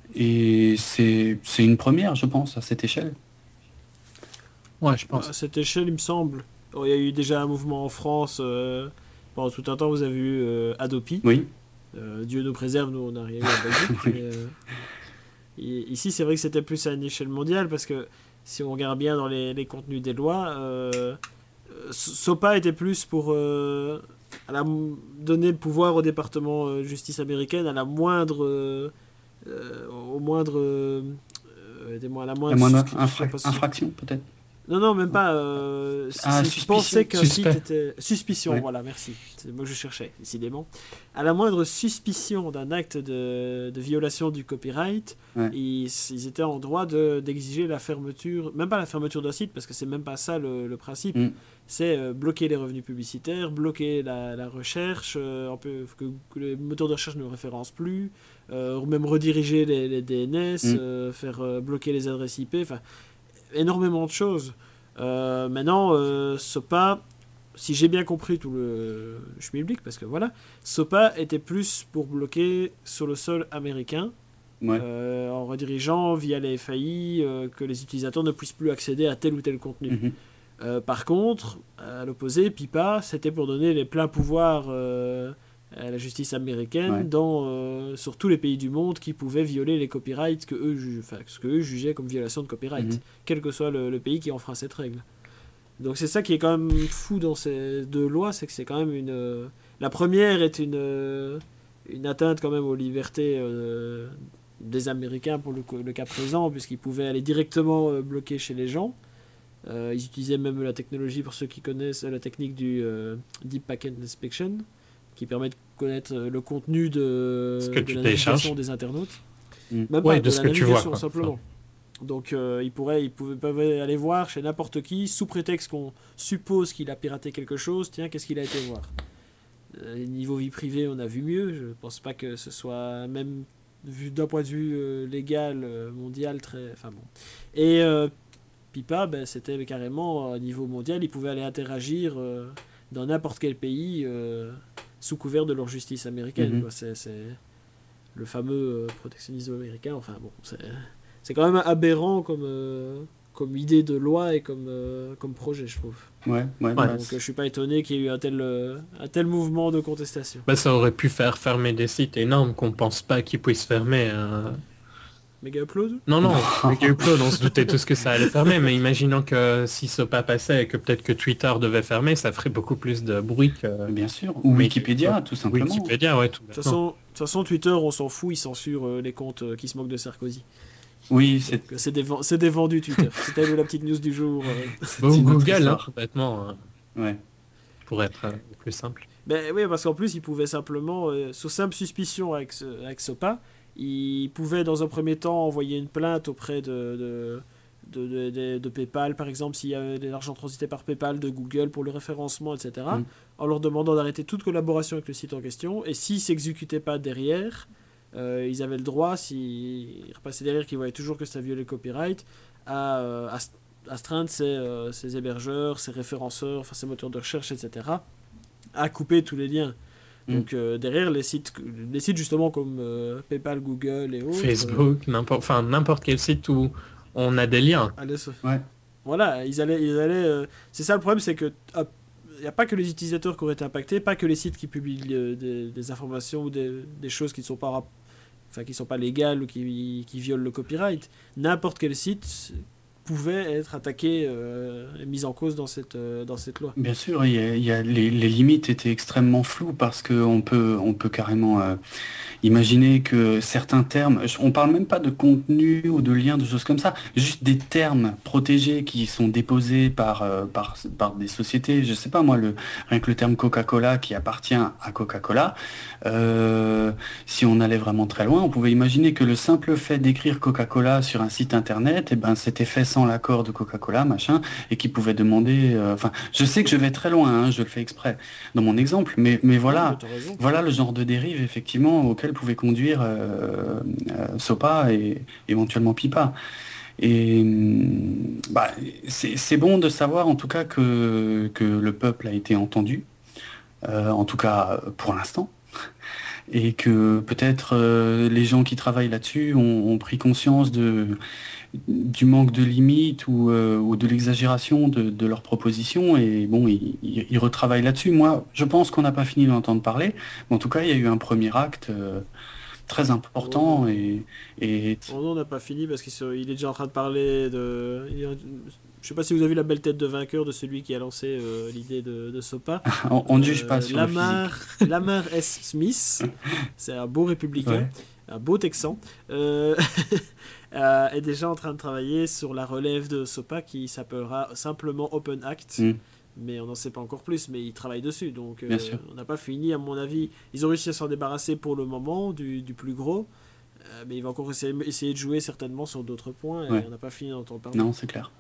Et c'est c'est une première, je pense, à cette échelle. Ouais, je À pense. cette échelle, il me semble. Bon, il y a eu déjà un mouvement en France. Euh, pendant tout un temps, vous avez eu euh, Adopi. Oui, Euh, Dieu nous préserve, nous on a rien eu en Belgique. oui, mais, euh, i- ici, c'est vrai que c'était plus à une échelle mondiale parce que si on regarde bien dans les, les contenus des lois, euh, euh, SOPA était plus pour euh, à la, donner le pouvoir au département euh, justice américaine à la moindre, euh, euh, au moindre, euh, aidez-moi, à la la moindre moindre souscription, infra- pas sous- infraction, peut-être. Non, non, même pas. Euh, si Ah, si tu suspicion. pensais qu'un Suspect. site était... Suspicion, Ouais. voilà, merci. C'est moi que je cherchais, décidément. À la moindre suspicion d'un acte de, de violation du copyright, Ouais. ils, ils étaient en droit de, d'exiger la fermeture, même pas la fermeture d'un site, parce que c'est même pas ça le, le principe. Mm. C'est euh, bloquer les revenus publicitaires, bloquer la, la recherche, euh, un peu, que, que les moteurs de recherche ne référencent plus, euh, ou même rediriger les, les D N S, Mm. euh, faire euh, bloquer les adresses I P, enfin, énormément de choses. Euh, maintenant, euh, SOPA, si j'ai bien compris tout le schmilblick, parce que voilà, SOPA était plus pour bloquer sur le sol américain, Ouais. euh, en redirigeant via les F A I euh, que les utilisateurs ne puissent plus accéder à tel ou tel contenu. Mhm. Euh, par contre, à l'opposé, PIPA, c'était pour donner les pleins pouvoirs euh, à la justice américaine Ouais. dans, euh, sur tous les pays du monde qui pouvaient violer les copyrights que eux, ju- enfin, ce que eux jugeaient comme violation de copyright, Mhm. quel que soit le, le pays qui enfreint cette règle. Donc c'est ça qui est quand même fou dans ces deux lois, c'est que c'est quand même une... euh, la première est une, euh, une atteinte quand même aux libertés euh, des Américains pour le, co- le cas présent, puisqu'ils pouvaient aller directement euh, bloquer chez les gens. Euh, ils utilisaient même la technologie, pour ceux qui connaissent la technique du euh, Deep Packet Inspection, qui permet de connaître euh, le contenu de, Ce que de tu la télécharges. navigation des internautes. Mm. Même Ouais, pas, de ce la que tu vois, navigation, quoi. simplement. Donc euh, ils, pourraient, ils pouvaient, peuvent aller voir chez n'importe qui, sous prétexte qu'on suppose qu'il a piraté quelque chose, tiens, qu'est-ce qu'il a été voir. Euh, niveau vie privée, on a vu mieux, je pense pas que ce soit, même vu d'un point de vue euh, légal, euh, mondial, très... Enfin bon. Et... Euh, PIPA, ben, c'était carrément au niveau mondial, ils pouvaient aller interagir euh, dans n'importe quel pays euh, sous couvert de leur justice américaine. Mhm. Quoi. C'est, c'est le fameux euh, protectionnisme américain. Enfin bon, c'est, c'est quand même aberrant comme, euh, comme idée de loi et comme, euh, comme projet, je trouve. Ouais, ouais, Ouais. bah, Donc euh, je suis pas étonné qu'il y ait eu un tel, euh, un tel mouvement de contestation. Bah, ça aurait pu faire fermer des sites énormes qu'on pense pas qu'ils puissent fermer. euh. Méga upload. Non, non, Mega Upload, on se doutait tous que ça allait fermer, mais imaginons que si SOPA passait et que peut-être que Twitter devait fermer, ça ferait beaucoup plus de bruit que bien sûr. Ou Mais- Wikipédia, tout simplement. Wikipédia, ouais, tout De toute bêtement. façon, de toute façon, Twitter, on s'en fout, ils censurent euh, les comptes euh, qui se moquent de Sarkozy. Oui, c'est Donc, C'est des, ven- c'est des vendus Twitter. C'était la petite news du jour. euh. Bon, c'est une autre Google, hein, histoire. tout bêtement, euh, ouais. pour être euh, le plus simple. Ben oui, parce qu'en plus, ils pouvaient simplement, euh, sous simple suspicion avec, ce- avec SOPA, ils pouvaient dans un premier temps envoyer une plainte auprès de, de, de, de, de- de PayPal, par exemple, s'il y avait de l'argent transité par PayPal, de Google pour le référencement, et cetera, Mm. en leur demandant d'arrêter toute collaboration avec le site en question. Et s'ils ne s'exécutaient pas derrière, euh, ils avaient le droit, s'ils repassaient derrière, qu'ils voyaient toujours que ça violait le copyright, à, euh, à, astreindre ces, euh, ces hébergeurs, ces référenceurs, enfin ces moteurs de recherche, et cetera, à couper tous les liens. Mm. Donc euh, derrière les sites, les sites justement comme euh, PayPal, Google et autres. Facebook, n'importe, enfin n'importe quel site où on a des liens. euh, allaient se- Ouais. Voilà, ils allaient, ils allaient. euh, C'est ça le problème, c'est que il n'y a pas que les utilisateurs qui auraient été impactés, pas que les sites qui publient euh, des, des informations ou des, des choses qui ne sont pas, rap- enfin qui sont pas légales ou qui, qui violent le copyright. N'importe quel site pouvait être attaqué euh, et mis en cause dans cette, euh, dans cette loi. Bien sûr, il y a, il y a- les, les limites étaient extrêmement floues parce qu'on peut, on peut carrément euh, imaginer que certains termes, on parle même pas de contenu ou de liens, de choses comme ça, juste des termes protégés qui sont déposés par, euh, par, par des sociétés, je sais pas moi, le, rien que le terme Coca-Cola qui appartient à Coca-Cola, euh, si on allait vraiment très loin, on pouvait imaginer que le simple fait d'écrire Coca-Cola sur un site internet, eh ben, c'était fait sans l'accord de Coca-Cola, machin, et qui pouvait demander, euh, enfin, je sais que je vais très loin, hein, je le fais exprès dans mon exemple, mais, mais voilà. Ouais, t'as raison. Voilà le genre de dérive effectivement auquel pouvait conduire euh, euh, SOPA et éventuellement PIPA. Et hum, bah, c'est c'est bon de savoir en tout cas que, que le peuple a été entendu, euh, en tout cas pour l'instant, et que peut-être euh, les gens qui travaillent là-dessus ont, ont pris conscience de, du manque de limites ou, euh, ou de l'exagération de, de leurs propositions et bon, ils, ils- ils retravaillent là-dessus. Moi, je pense qu'on n'a pas fini d'entendre parler, mais en tout cas, il y a eu un premier acte euh, très important et, et Oh non, on n'a pas fini parce qu'il se- il est déjà en train de parler de. il est- Je sais pas si vous avez vu la belle tête de vainqueur de celui qui a lancé euh, l'idée de, de SOPA. on on ne juge pas Euh, sur Lamar, Lamar S. Smith, c'est un beau républicain, Ouais. un beau texan. Euh, euh, est déjà en train de travailler sur la relève de SOPA qui s'appellera simplement Open Act. Mm. Mais on n'en sait pas encore plus, mais ils travaillent dessus, donc Bien euh, sûr. on n'a pas fini à mon avis. Ils ont réussi à s'en débarrasser pour le moment du, du plus gros, euh, mais il va encore essayer, essayer de jouer certainement sur d'autres points, et Ouais. on n'a pas fini d'entendre parler. Non, c'est clair.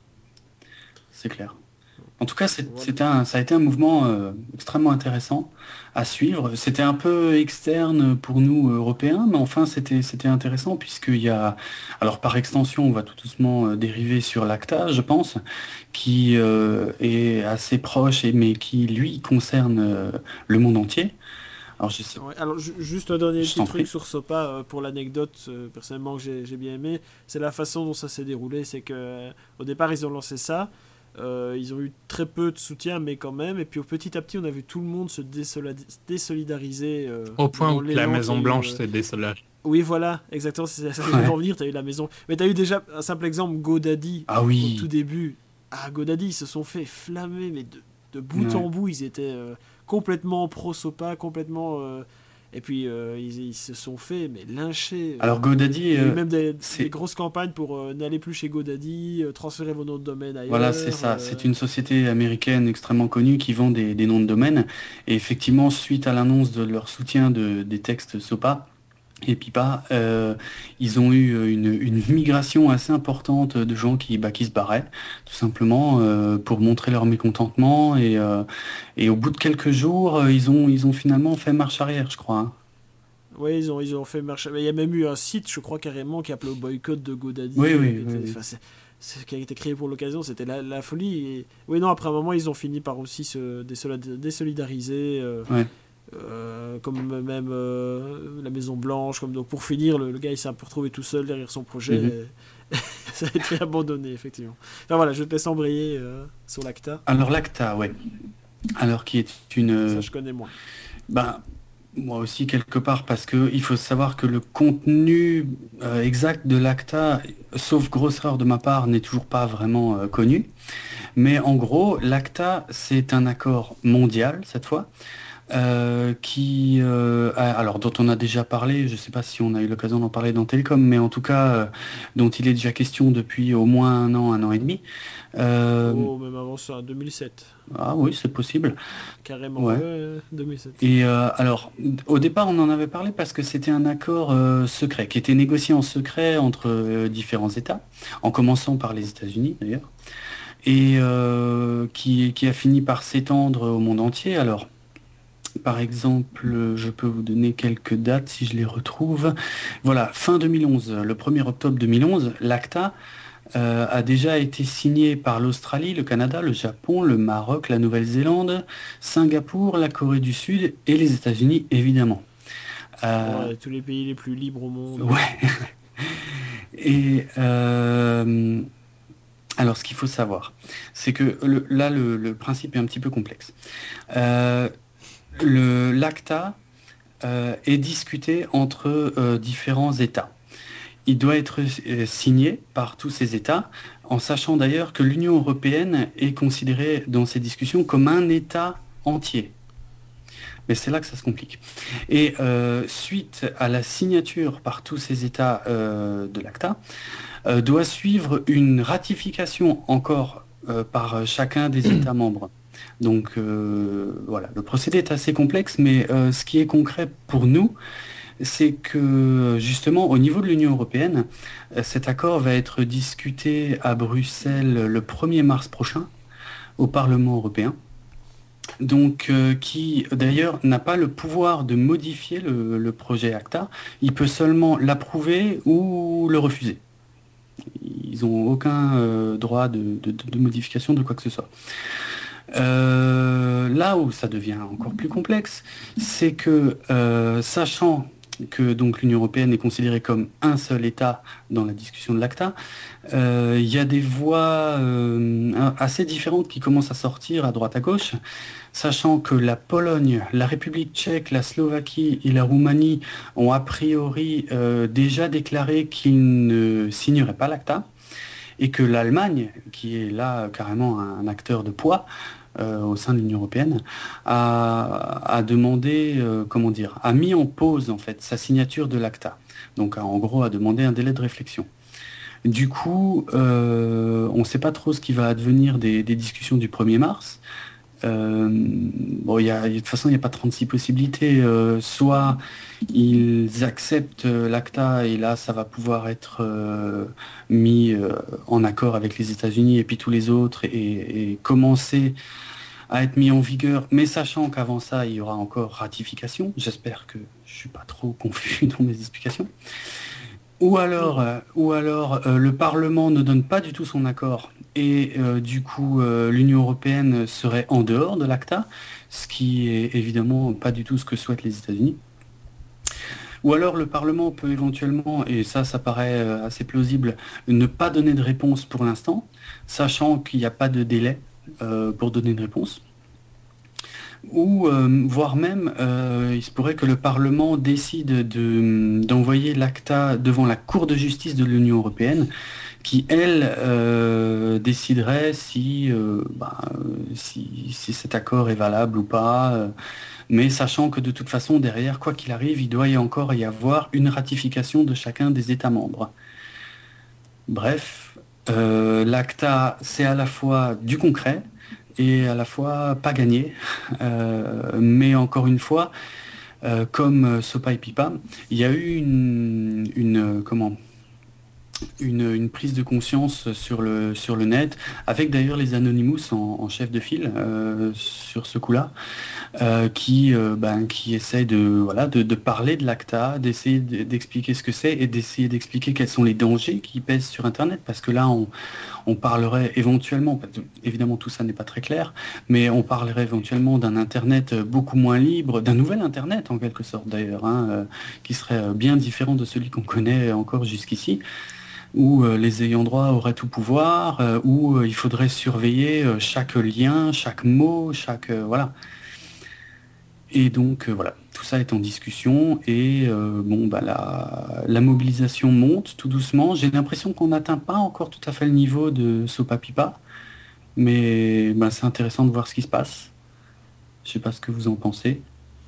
C'est clair. En tout cas, c'est- Voilà. c'était un, ça a été un mouvement euh, extrêmement intéressant à suivre. C'était un peu externe pour nous, euh, Européens, mais enfin, c'était, c'était intéressant puisqu'il y a... Alors, par extension, on va tout doucement euh, dériver sur l'ACTA, je pense, qui euh, est assez proche, et, mais qui, lui, concerne euh, le monde entier. Alors, je sais... Ouais, alors ju- juste un dernier Je petit t'en truc prie. sur SOPA euh, pour l'anecdote, euh, personnellement que j'ai j'ai bien aimé, c'est la façon dont ça s'est déroulé. C'est que euh, au départ ils ont lancé ça, euh, ils ont eu très peu de soutien, mais quand même, et puis au petit à petit on a vu tout le monde se désoladi- désolidariser. Euh, Au point devant où la l'élan qu'il y a Maison eu, Blanche euh, s'est désolée. Oui, voilà, exactement, c'est ça que je Ouais. voulais en venir, t'as eu la maison. Mais t'as eu déjà un simple exemple, GoDaddy, Ah au oui, tout début. Ah, GoDaddy, ils se sont fait flammer, mais de, de bout Ouais. en bout, ils étaient euh, complètement pro-SOPA, complètement... euh, et puis, euh, ils, ils se sont fait, mais lyncher. euh. alors GoDaddy, Il y a eu euh, même des, c'est... des grosses campagnes pour euh, n'aller plus chez GoDaddy, euh, transférer vos noms de domaine ailleurs. Voilà, c'est ça. euh, C'est une société américaine extrêmement connue qui vend des, des noms de domaine. Et effectivement, suite à l'annonce de leur soutien de, des textes SOPA et PIPA, euh, ils ont eu une, une migration assez importante de gens qui, bah, qui se barraient, tout simplement, euh, pour montrer leur mécontentement. Et, euh, et au bout de quelques jours, euh, ils ont, ils ont finalement fait marche arrière, je crois, hein. Ouais, ils ont, ils ont fait marcher. Mais il y a même eu un site, je crois carrément, qui appelait au boycott de GoDaddy. Oui, euh, oui, qui, oui, était- oui. enfin, c'est- c'est- qui a été créé pour l'occasion, c'était la, la folie. Et... Oui, non, après un moment, ils ont fini par aussi se désolid- désolidariser, euh, Ouais. euh, comme même euh, la Maison Blanche. Comme... Donc pour finir, le, le gars, il s'est un peu retrouvé tout seul derrière son projet. Mhm. Et... ça a été abandonné, effectivement. Enfin voilà, je te laisse embrayer euh, sur l'ACTA. Alors l'ACTA, ouais. Alors qui est une... Ça, je connais moins. Ben, moi aussi quelque part parce que il faut savoir que le contenu euh, exact de l'ACTA, sauf grosse erreur de ma part, n'est toujours pas vraiment euh, connu. Mais en gros, l'ACTA, c'est un accord mondial cette fois, euh, qui, euh, a- alors dont on a déjà parlé. Je ne sais pas si on a eu l'occasion d'en parler dans Télécom, mais en tout cas, euh, dont il est déjà question depuis au moins un an, un an et demi. Euh, Oh, même avant ça, deux mille sept. ah oui, c'est possible. Carrément, Ouais. ouais, deux mille sept. Et euh, alors, au départ, on en avait parlé parce que c'était un accord euh, secret, qui était négocié en secret entre euh, différents États, en commençant par les États-Unis d'ailleurs, et euh, qui, qui a fini par s'étendre au monde entier. Alors, par exemple, je peux vous donner quelques dates si je les retrouve. Voilà, fin deux mille onze, le premier octobre deux mille onze, l'ACTA euh, a déjà été signé par l'Australie, le Canada, le Japon, le Maroc, la Nouvelle-Zélande, Singapour, la Corée du Sud et les États-Unis, évidemment. Euh, Ouais, tous les pays les plus libres au monde. ouais. Et euh, alors, ce qu'il faut savoir, c'est que le- là, le, le principe est un petit peu complexe. Euh, le, l'ACTA euh, est discuté entre euh, différents États. Il doit être euh, signé par tous ces États, en sachant d'ailleurs que l'Union européenne est considérée dans ces discussions comme un État entier. Mais c'est là que ça se complique. Et euh, suite à la signature par tous ces États euh, de l'ACTA, euh, doit suivre une ratification encore euh, par chacun des États membres. Donc euh, voilà, le procédé est assez complexe, mais euh, ce qui est concret pour nous, c'est que justement au niveau de l'Union européenne, euh, cet accord va être discuté à Bruxelles le premier mars prochain au Parlement européen. Donc, euh, qui d'ailleurs n'a pas le pouvoir de modifier le, le projet ACTA, il peut seulement l'approuver ou le refuser. Ils n'ont aucun euh, droit de, de- de modification de quoi que ce soit. Euh, là où ça devient encore plus complexe, c'est que euh, sachant que donc l'Union européenne est considérée comme un seul État dans la discussion de l'ACTA, euh, il y a des voix euh, assez différentes qui commencent à sortir à droite à gauche, sachant que la Pologne, la République tchèque, la Slovaquie et la Roumanie ont a priori euh, déjà déclaré qu'ils ne signeraient pas l'ACTA, et que l'Allemagne, qui est là carrément un acteur de poids euh, au sein de l'Union européenne, a, a demandé, euh, comment dire, a mis en pause en fait sa signature de l'ACTA. Donc a, en gros a demandé un délai de réflexion. Du coup, euh, on ne sait pas trop ce qui va advenir des, des discussions du premier mars. Euh, bon, il y a, de toute façon, il n'y a pas trente-six possibilités. Euh, soit ils acceptent euh, l'ACTA et là, ça va pouvoir être euh, mis euh, en accord avec les États-Unis et puis tous les autres et, et commencer à être mis en vigueur, mais sachant qu'avant ça, il y aura encore ratification. J'espère que je suis pas trop confus dans mes explications. Ou alors, euh, ou alors euh, le Parlement ne donne pas du tout son accord et euh, du coup euh, l'Union européenne serait en dehors de l'ACTA, ce qui est évidemment pas du tout ce que souhaitent les États-Unis. Ou alors le Parlement peut éventuellement, et ça ça paraît euh, assez plausible, ne pas donner de réponse pour l'instant, sachant qu'il n'y a pas de délai euh, pour donner une réponse. Ou euh, voire même, euh, il se pourrait que le Parlement décide de, d'envoyer l'ACTA devant la Cour de justice de l'Union européenne, qui, elle, euh, déciderait si, euh, bah, si, si cet accord est valable ou pas, euh, mais sachant que de toute façon, derrière, quoi qu'il arrive, il doit y encore y avoir une ratification de chacun des États membres. Bref, euh, l'ACTA, c'est à la fois du concret, et à la fois pas gagné. Euh, mais encore une fois, euh, comme Sopa et Pipa, il y a eu une, une comment une, une prise de conscience sur le, sur le net, avec d'ailleurs les Anonymous en, en chef de file euh, sur ce coup-là, euh, qui, euh, ben, qui essaie de, voilà, de, de parler de l'ACTA, d'essayer d'expliquer ce que c'est et d'essayer d'expliquer quels sont les dangers qui pèsent sur Internet, parce que là, on, on parlerait éventuellement, évidemment tout ça n'est pas très clair, mais on parlerait éventuellement d'un Internet beaucoup moins libre, d'un nouvel Internet en quelque sorte d'ailleurs, hein, euh, qui serait bien différent de celui qu'on connaît encore jusqu'ici, où euh, les ayants droit auraient tout pouvoir, euh, où euh, il faudrait surveiller euh, chaque lien, chaque mot, chaque... euh, voilà. Et donc euh, voilà, tout ça est en discussion et euh, bon bah la, la mobilisation monte tout doucement. J'ai l'impression qu'on n'atteint pas encore tout à fait le niveau de Sopa Pipa, mais bah, c'est intéressant de voir ce qui se passe. Je sais pas ce que vous en pensez.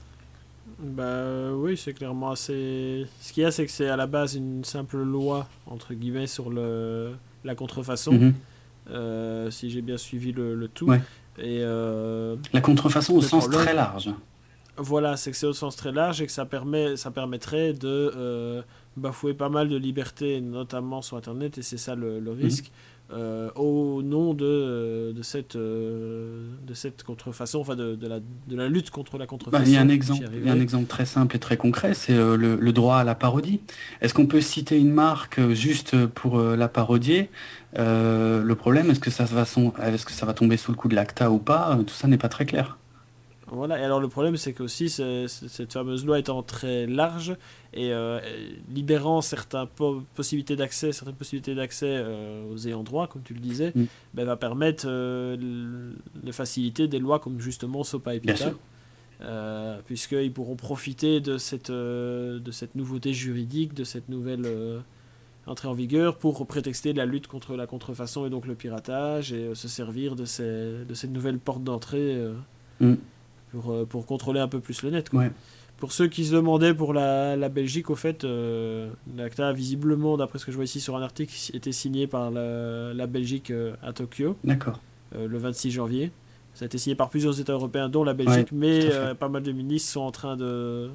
Bah oui, c'est clairement assez. Ce qu'il y a, c'est que c'est à la base une simple loi, entre guillemets, sur le... la contrefaçon, Mhm. euh, si j'ai bien suivi le, le tout. Ouais. Et euh, La contrefaçon au le sens problème, très large. voilà, c'est que c'est au sens très large et que ça, permet, ça permettrait de euh, bafouer pas mal de libertés, notamment sur Internet, et c'est ça le, le Mhm. risque, euh, au nom de, de, cette, euh, de cette contrefaçon, enfin de, de, la, de la lutte contre la Bah, il y a un contrefaçon. J'y exemple, il y a un arriverai. exemple très simple et très concret, c'est euh, le, le droit à la parodie. Est-ce qu'on peut citer une marque euh, juste pour euh, la parodier? Euh, le problème, est-ce que ça va son- est-ce que ça va tomber sous le coup de l'ACTA ou pas? Euh, Tout ça n'est pas très clair. Voilà, et alors le problème c'est qu'aussi c'est- c'est- cette fameuse loi étant très large et euh, libérant certaines po- possibilités d'accès, certaines possibilités d'accès euh, aux ayants droit, comme tu le disais, Mm. ben, va permettre euh, l- de faciliter des lois comme justement Sopa et Bien Pita, sûr. euh, puisqu'ils pourront profiter de cette, euh, de cette nouveauté juridique, de cette nouvelle euh, entrée en vigueur pour prétexter la lutte contre la contrefaçon et donc le piratage et euh, se servir de, ces, de cette nouvelle porte d'entrée. euh, Mm. pour, euh, pour contrôler un peu plus le net, quoi. Ouais. Pour ceux qui se demandaient pour la, la Belgique, au fait, euh, l'ACTA, visiblement, d'après ce que je vois ici sur un article, était signé par la, la Belgique euh, à Tokyo D'accord. euh, le vingt-six janvier. Ça a été signé par plusieurs États européens, dont la Ouais, Belgique, mais tout à fait. euh, pas mal de ministres sont en train de,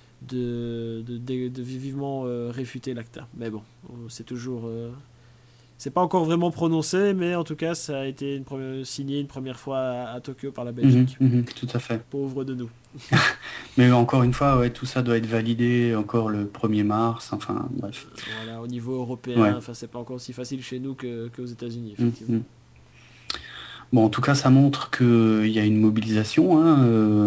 de, de, de- de vivement euh, réfuter l'ACTA. Mais bon, c'est toujours... euh, c'est pas encore vraiment prononcé, mais en tout cas, ça a été une pre- signé une première fois à, à Tokyo par la Mhm, Belgique. mhm, tout à fait. Pauvre de nous. Mais encore une fois, ouais, tout ça doit être validé encore le premier mars. Enfin, bref. Voilà, au niveau européen, Ouais. enfin, c'est pas encore aussi facile chez nous que, qu'aux États-Unis, Mm, effectivement. mm. Bon, en tout cas, ça montre qu'il y a une mobilisation, hein, euh,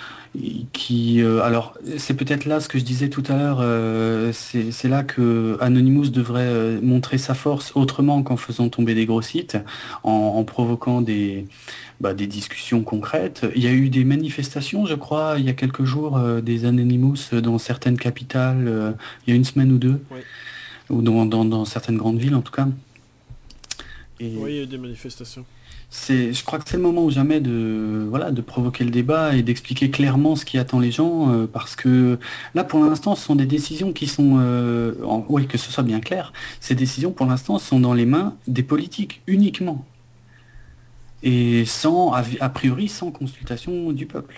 qui, euh, alors, c'est peut-être là ce que je disais tout à l'heure, euh, c'est c'est là que Anonymous devrait euh, montrer sa force autrement qu'en faisant tomber des gros sites, en, en provoquant des, bah, des discussions concrètes. Il y a eu des manifestations, je crois, il y a quelques jours, euh, des Anonymous dans certaines capitales, euh, il y a une semaine ou deux, Oui. ou dans, dans, dans certaines grandes villes en tout cas. Et Oui, il y a eu des manifestations. c'est, je crois que c'est le moment ou jamais de, voilà, de provoquer le débat et d'expliquer clairement ce qui attend les gens, euh, parce que là, pour l'instant, ce sont des décisions qui sont, euh, en- oui, que ce soit bien clair, ces décisions, pour l'instant, sont dans les mains des politiques uniquement, et sans, a, a priori, sans consultation du peuple.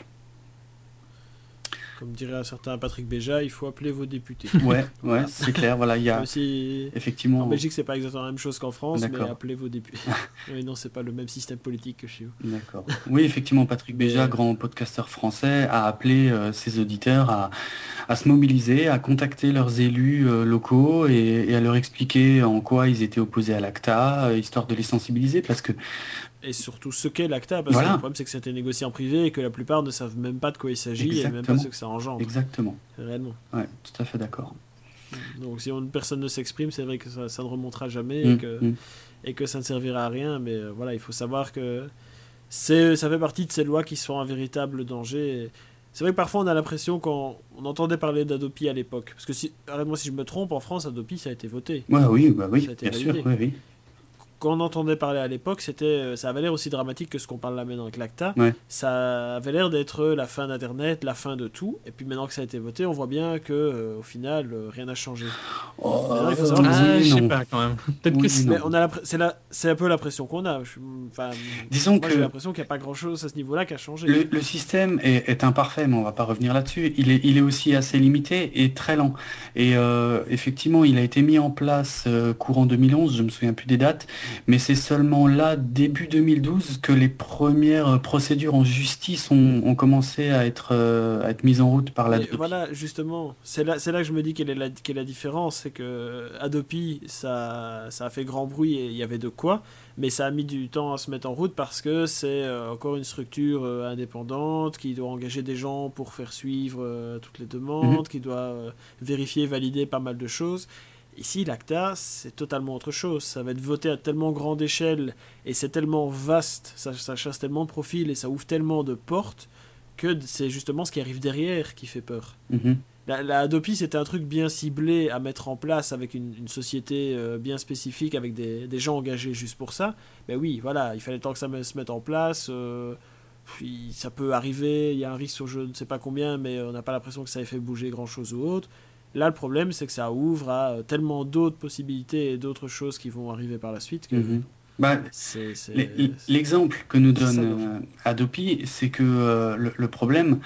Comme dirait un certain Patrick Béja, il faut appeler vos députés. Ouais, ouais, Voilà. c'est clair, voilà, il y a Même si en effectivement, Belgique c'est pas exactement la même chose qu'en France, mais d'accord. appelez vos députés. Mais non, c'est pas le même système politique que chez vous. D'accord. Oui, effectivement, Patrick Mais Béja, euh, grand podcasteur français, a appelé euh, ses auditeurs à, à se mobiliser, à contacter leurs élus euh, locaux et, et à leur expliquer en quoi ils étaient opposés à l'ACTA, euh, histoire de les sensibiliser, parce que, et surtout ce qu'est l'ACTA, parce que le voilà, problème c'est que c'était négocié en privé et que la plupart ne savent même pas de quoi il s'agit et même pas exactement, ce que ça engendre, exactement. réellement. Ouais, tout à fait d'accord. Donc si on- personne ne s'exprime, c'est vrai que ça, ça ne remontera jamais et Hum, que, hum. et que ça ne servira à rien, mais euh, voilà, il faut savoir que c'est, ça fait partie de ces lois qui sont un véritable danger. Et c'est vrai que parfois on a l'impression quand on entendait parler d'Adopi à l'époque, parce que si, arrête-moi si je me trompe, en France Adopi ça a été voté, Ouais, oui, bah ça a oui, été bien sûr, validé. oui, oui. Quand on entendait parler à l'époque, c'était, euh, ça avait l'air aussi dramatique que ce qu'on parle là maintenant avec l'ACTA. Ouais. Ça avait l'air d'être la fin d'Internet, la fin de tout. Et puis maintenant que ça a été voté, on voit bien que euh, au final, euh, rien n'a changé. Oh, Maintenant, il faut euh, savoir que Ah, oui, je sais non. pas quand même. Peut-être Oui, que c'est... mais non. on a l'impr- c'est la, c'est un peu l'impression qu'on a. Je- Enfin, Disons moi j'ai que l'impression qu'il n'y a pas grand-chose à ce niveau-là qui a changé. Le, le système est, est imparfait, mais on va pas revenir là-dessus. Il est, il est aussi assez limité et très lent. Et euh, effectivement, il a été mis en place euh, courant deux mille onze, je me souviens plus des dates, mais c'est seulement là, début deux mille douze, que les premières euh, procédures en justice ont, ont commencé à être, euh, à être mises en route par Mais l'A D O P I. voilà, justement, c'est là, c'est là que je me dis quelle est la, quelle est la différence. C'est que Adopi, ça, ça a fait grand bruit et il y avait de quoi, mais ça a mis du temps à se mettre en route parce que c'est euh, encore une structure euh, indépendante qui doit engager des gens pour faire suivre euh, toutes les Mhm. demandes, qui doit euh, vérifier, valider pas mal de choses. Ici, l'ACTA, c'est totalement autre chose. Ça va être voté à tellement grande échelle et c'est tellement vaste, ça, ça chasse tellement de profils et ça ouvre tellement de portes que c'est justement ce qui arrive derrière qui fait peur. Mhm. La, la Adopi, c'était un truc bien ciblé à mettre en place avec une, une société euh, bien spécifique, avec des, des gens engagés juste pour ça. Mais oui, voilà, il fallait le temps que ça me- se mette en place. euh, puis ça peut arriver, il y a un risque sur je ne sais pas combien, mais on n'a pas l'impression que ça ait fait bouger grand-chose ou autre. Là, le problème, c'est que ça ouvre à euh, tellement d'autres possibilités et d'autres choses qui vont arriver par la suite que Mhm. Bah, c'est... c'est- l'e- l'exemple que nous c'est ça, donne le danger. euh, Adopi, c'est que euh, le, le problème,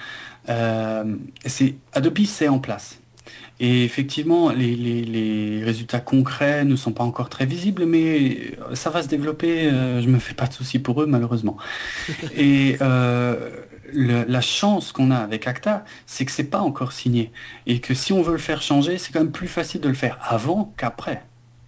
euh, c'est Adopi, c'est en place. Et effectivement, les, les- les résultats concrets ne sont pas encore très visibles, mais euh, ça va se développer. Euh, je me fais pas de soucis pour eux, malheureusement. Et euh, le- la chance qu'on a avec ACTA, c'est que c'est pas encore signé. Et que si on veut le faire changer, c'est quand même plus facile de le faire avant qu'après.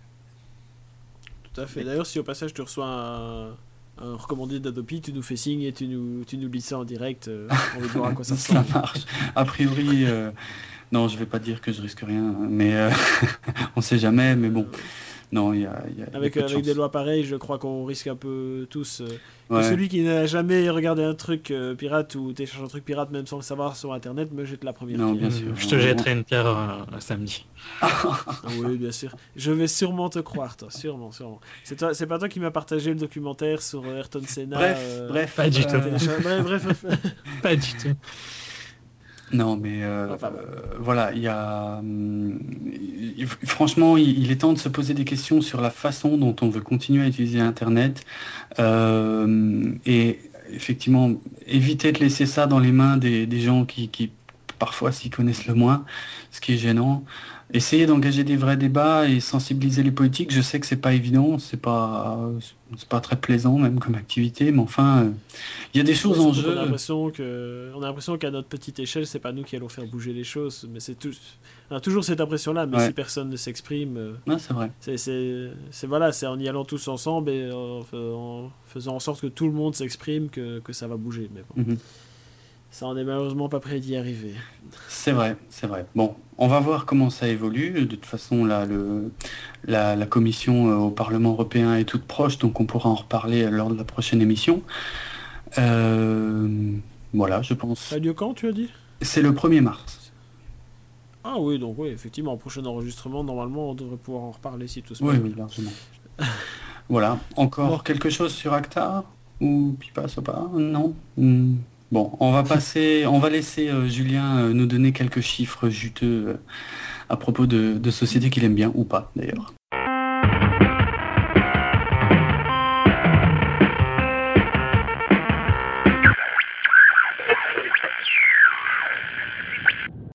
Tout à fait. D'ailleurs, si au passage tu reçois un, un recommandé d'Adopi, tu nous fais signe et tu nous, tu nous lis ça en direct. euh, on veut voir à quoi ça Ça ressemble. marche. A priori, euh, non, je vais pas dire que je risque rien, mais euh, on sait jamais. Mais bon, Euh, non, il y a, il y a- il y a avec, peu de avec des chance. lois pareilles, je crois qu'on risque un peu tous. euh, que Ouais. celui qui n'a jamais regardé un truc euh, pirate ou téléchargé un truc pirate, même sans le savoir sur internet, me jette la première Non, pierre. bien sûr. Je te jetterai une pierre euh, samedi. Ah oui, bien sûr. Je vais sûrement te croire, toi. Sûrement, sûrement. C'est toi, c'est pas toi qui m'as partagé le documentaire sur euh, Ayrton Senna. Bref, euh, bref. Pas du euh, tout. télécharge- Bref, bref. Pas du tout. Non, mais euh, Enfin bon. euh, voilà, il y a. hum, il- franchement, il, il est temps de se poser des questions sur la façon dont on veut continuer à utiliser Internet. Euh, et effectivement, éviter de laisser ça dans les mains des, des gens qui, qui parfois s'y connaissent le moins, ce qui est gênant. Essayer d'engager des vrais débats et sensibiliser les politiques. Je sais que c'est pas évident, c'est pas, c'est pas très plaisant même comme activité, mais enfin, euh, il y a des choses en Surtout qu'on jeu. a l'impression que, on a l'impression qu'à notre petite échelle, c'est pas nous qui allons faire bouger les choses, mais c'est tout, on a toujours cette impression-là. Mais Ouais. si personne ne s'exprime, euh, Non, c'est vrai. c'est, c'est, c'est voilà, c'est en y allant tous ensemble et en, fa- en faisant en sorte que tout le monde s'exprime que, que ça va bouger. Mais bon, Mhm. ça en est malheureusement pas près d'y arriver. C'est vrai, c'est vrai. Bon, on va voir comment ça évolue. De toute façon, là, le, la, la commission euh, au Parlement européen est toute proche, donc on pourra en reparler lors de la prochaine émission. Euh, voilà, je pense. Ça a lieu quand, tu as dit? C'est le premier mars. Ah oui, donc oui, effectivement, au prochain enregistrement, normalement, on devrait pouvoir en reparler si tout se Oui, passe oui, bien. largement. Voilà. Encore Bon. quelque chose sur Acta ou Pipa Sopa? Non. Hmm. Bon, on va passer, on va laisser euh, Julien euh, nous donner quelques chiffres juteux euh, à propos de, de sociétés qu'il aime bien ou pas d'ailleurs.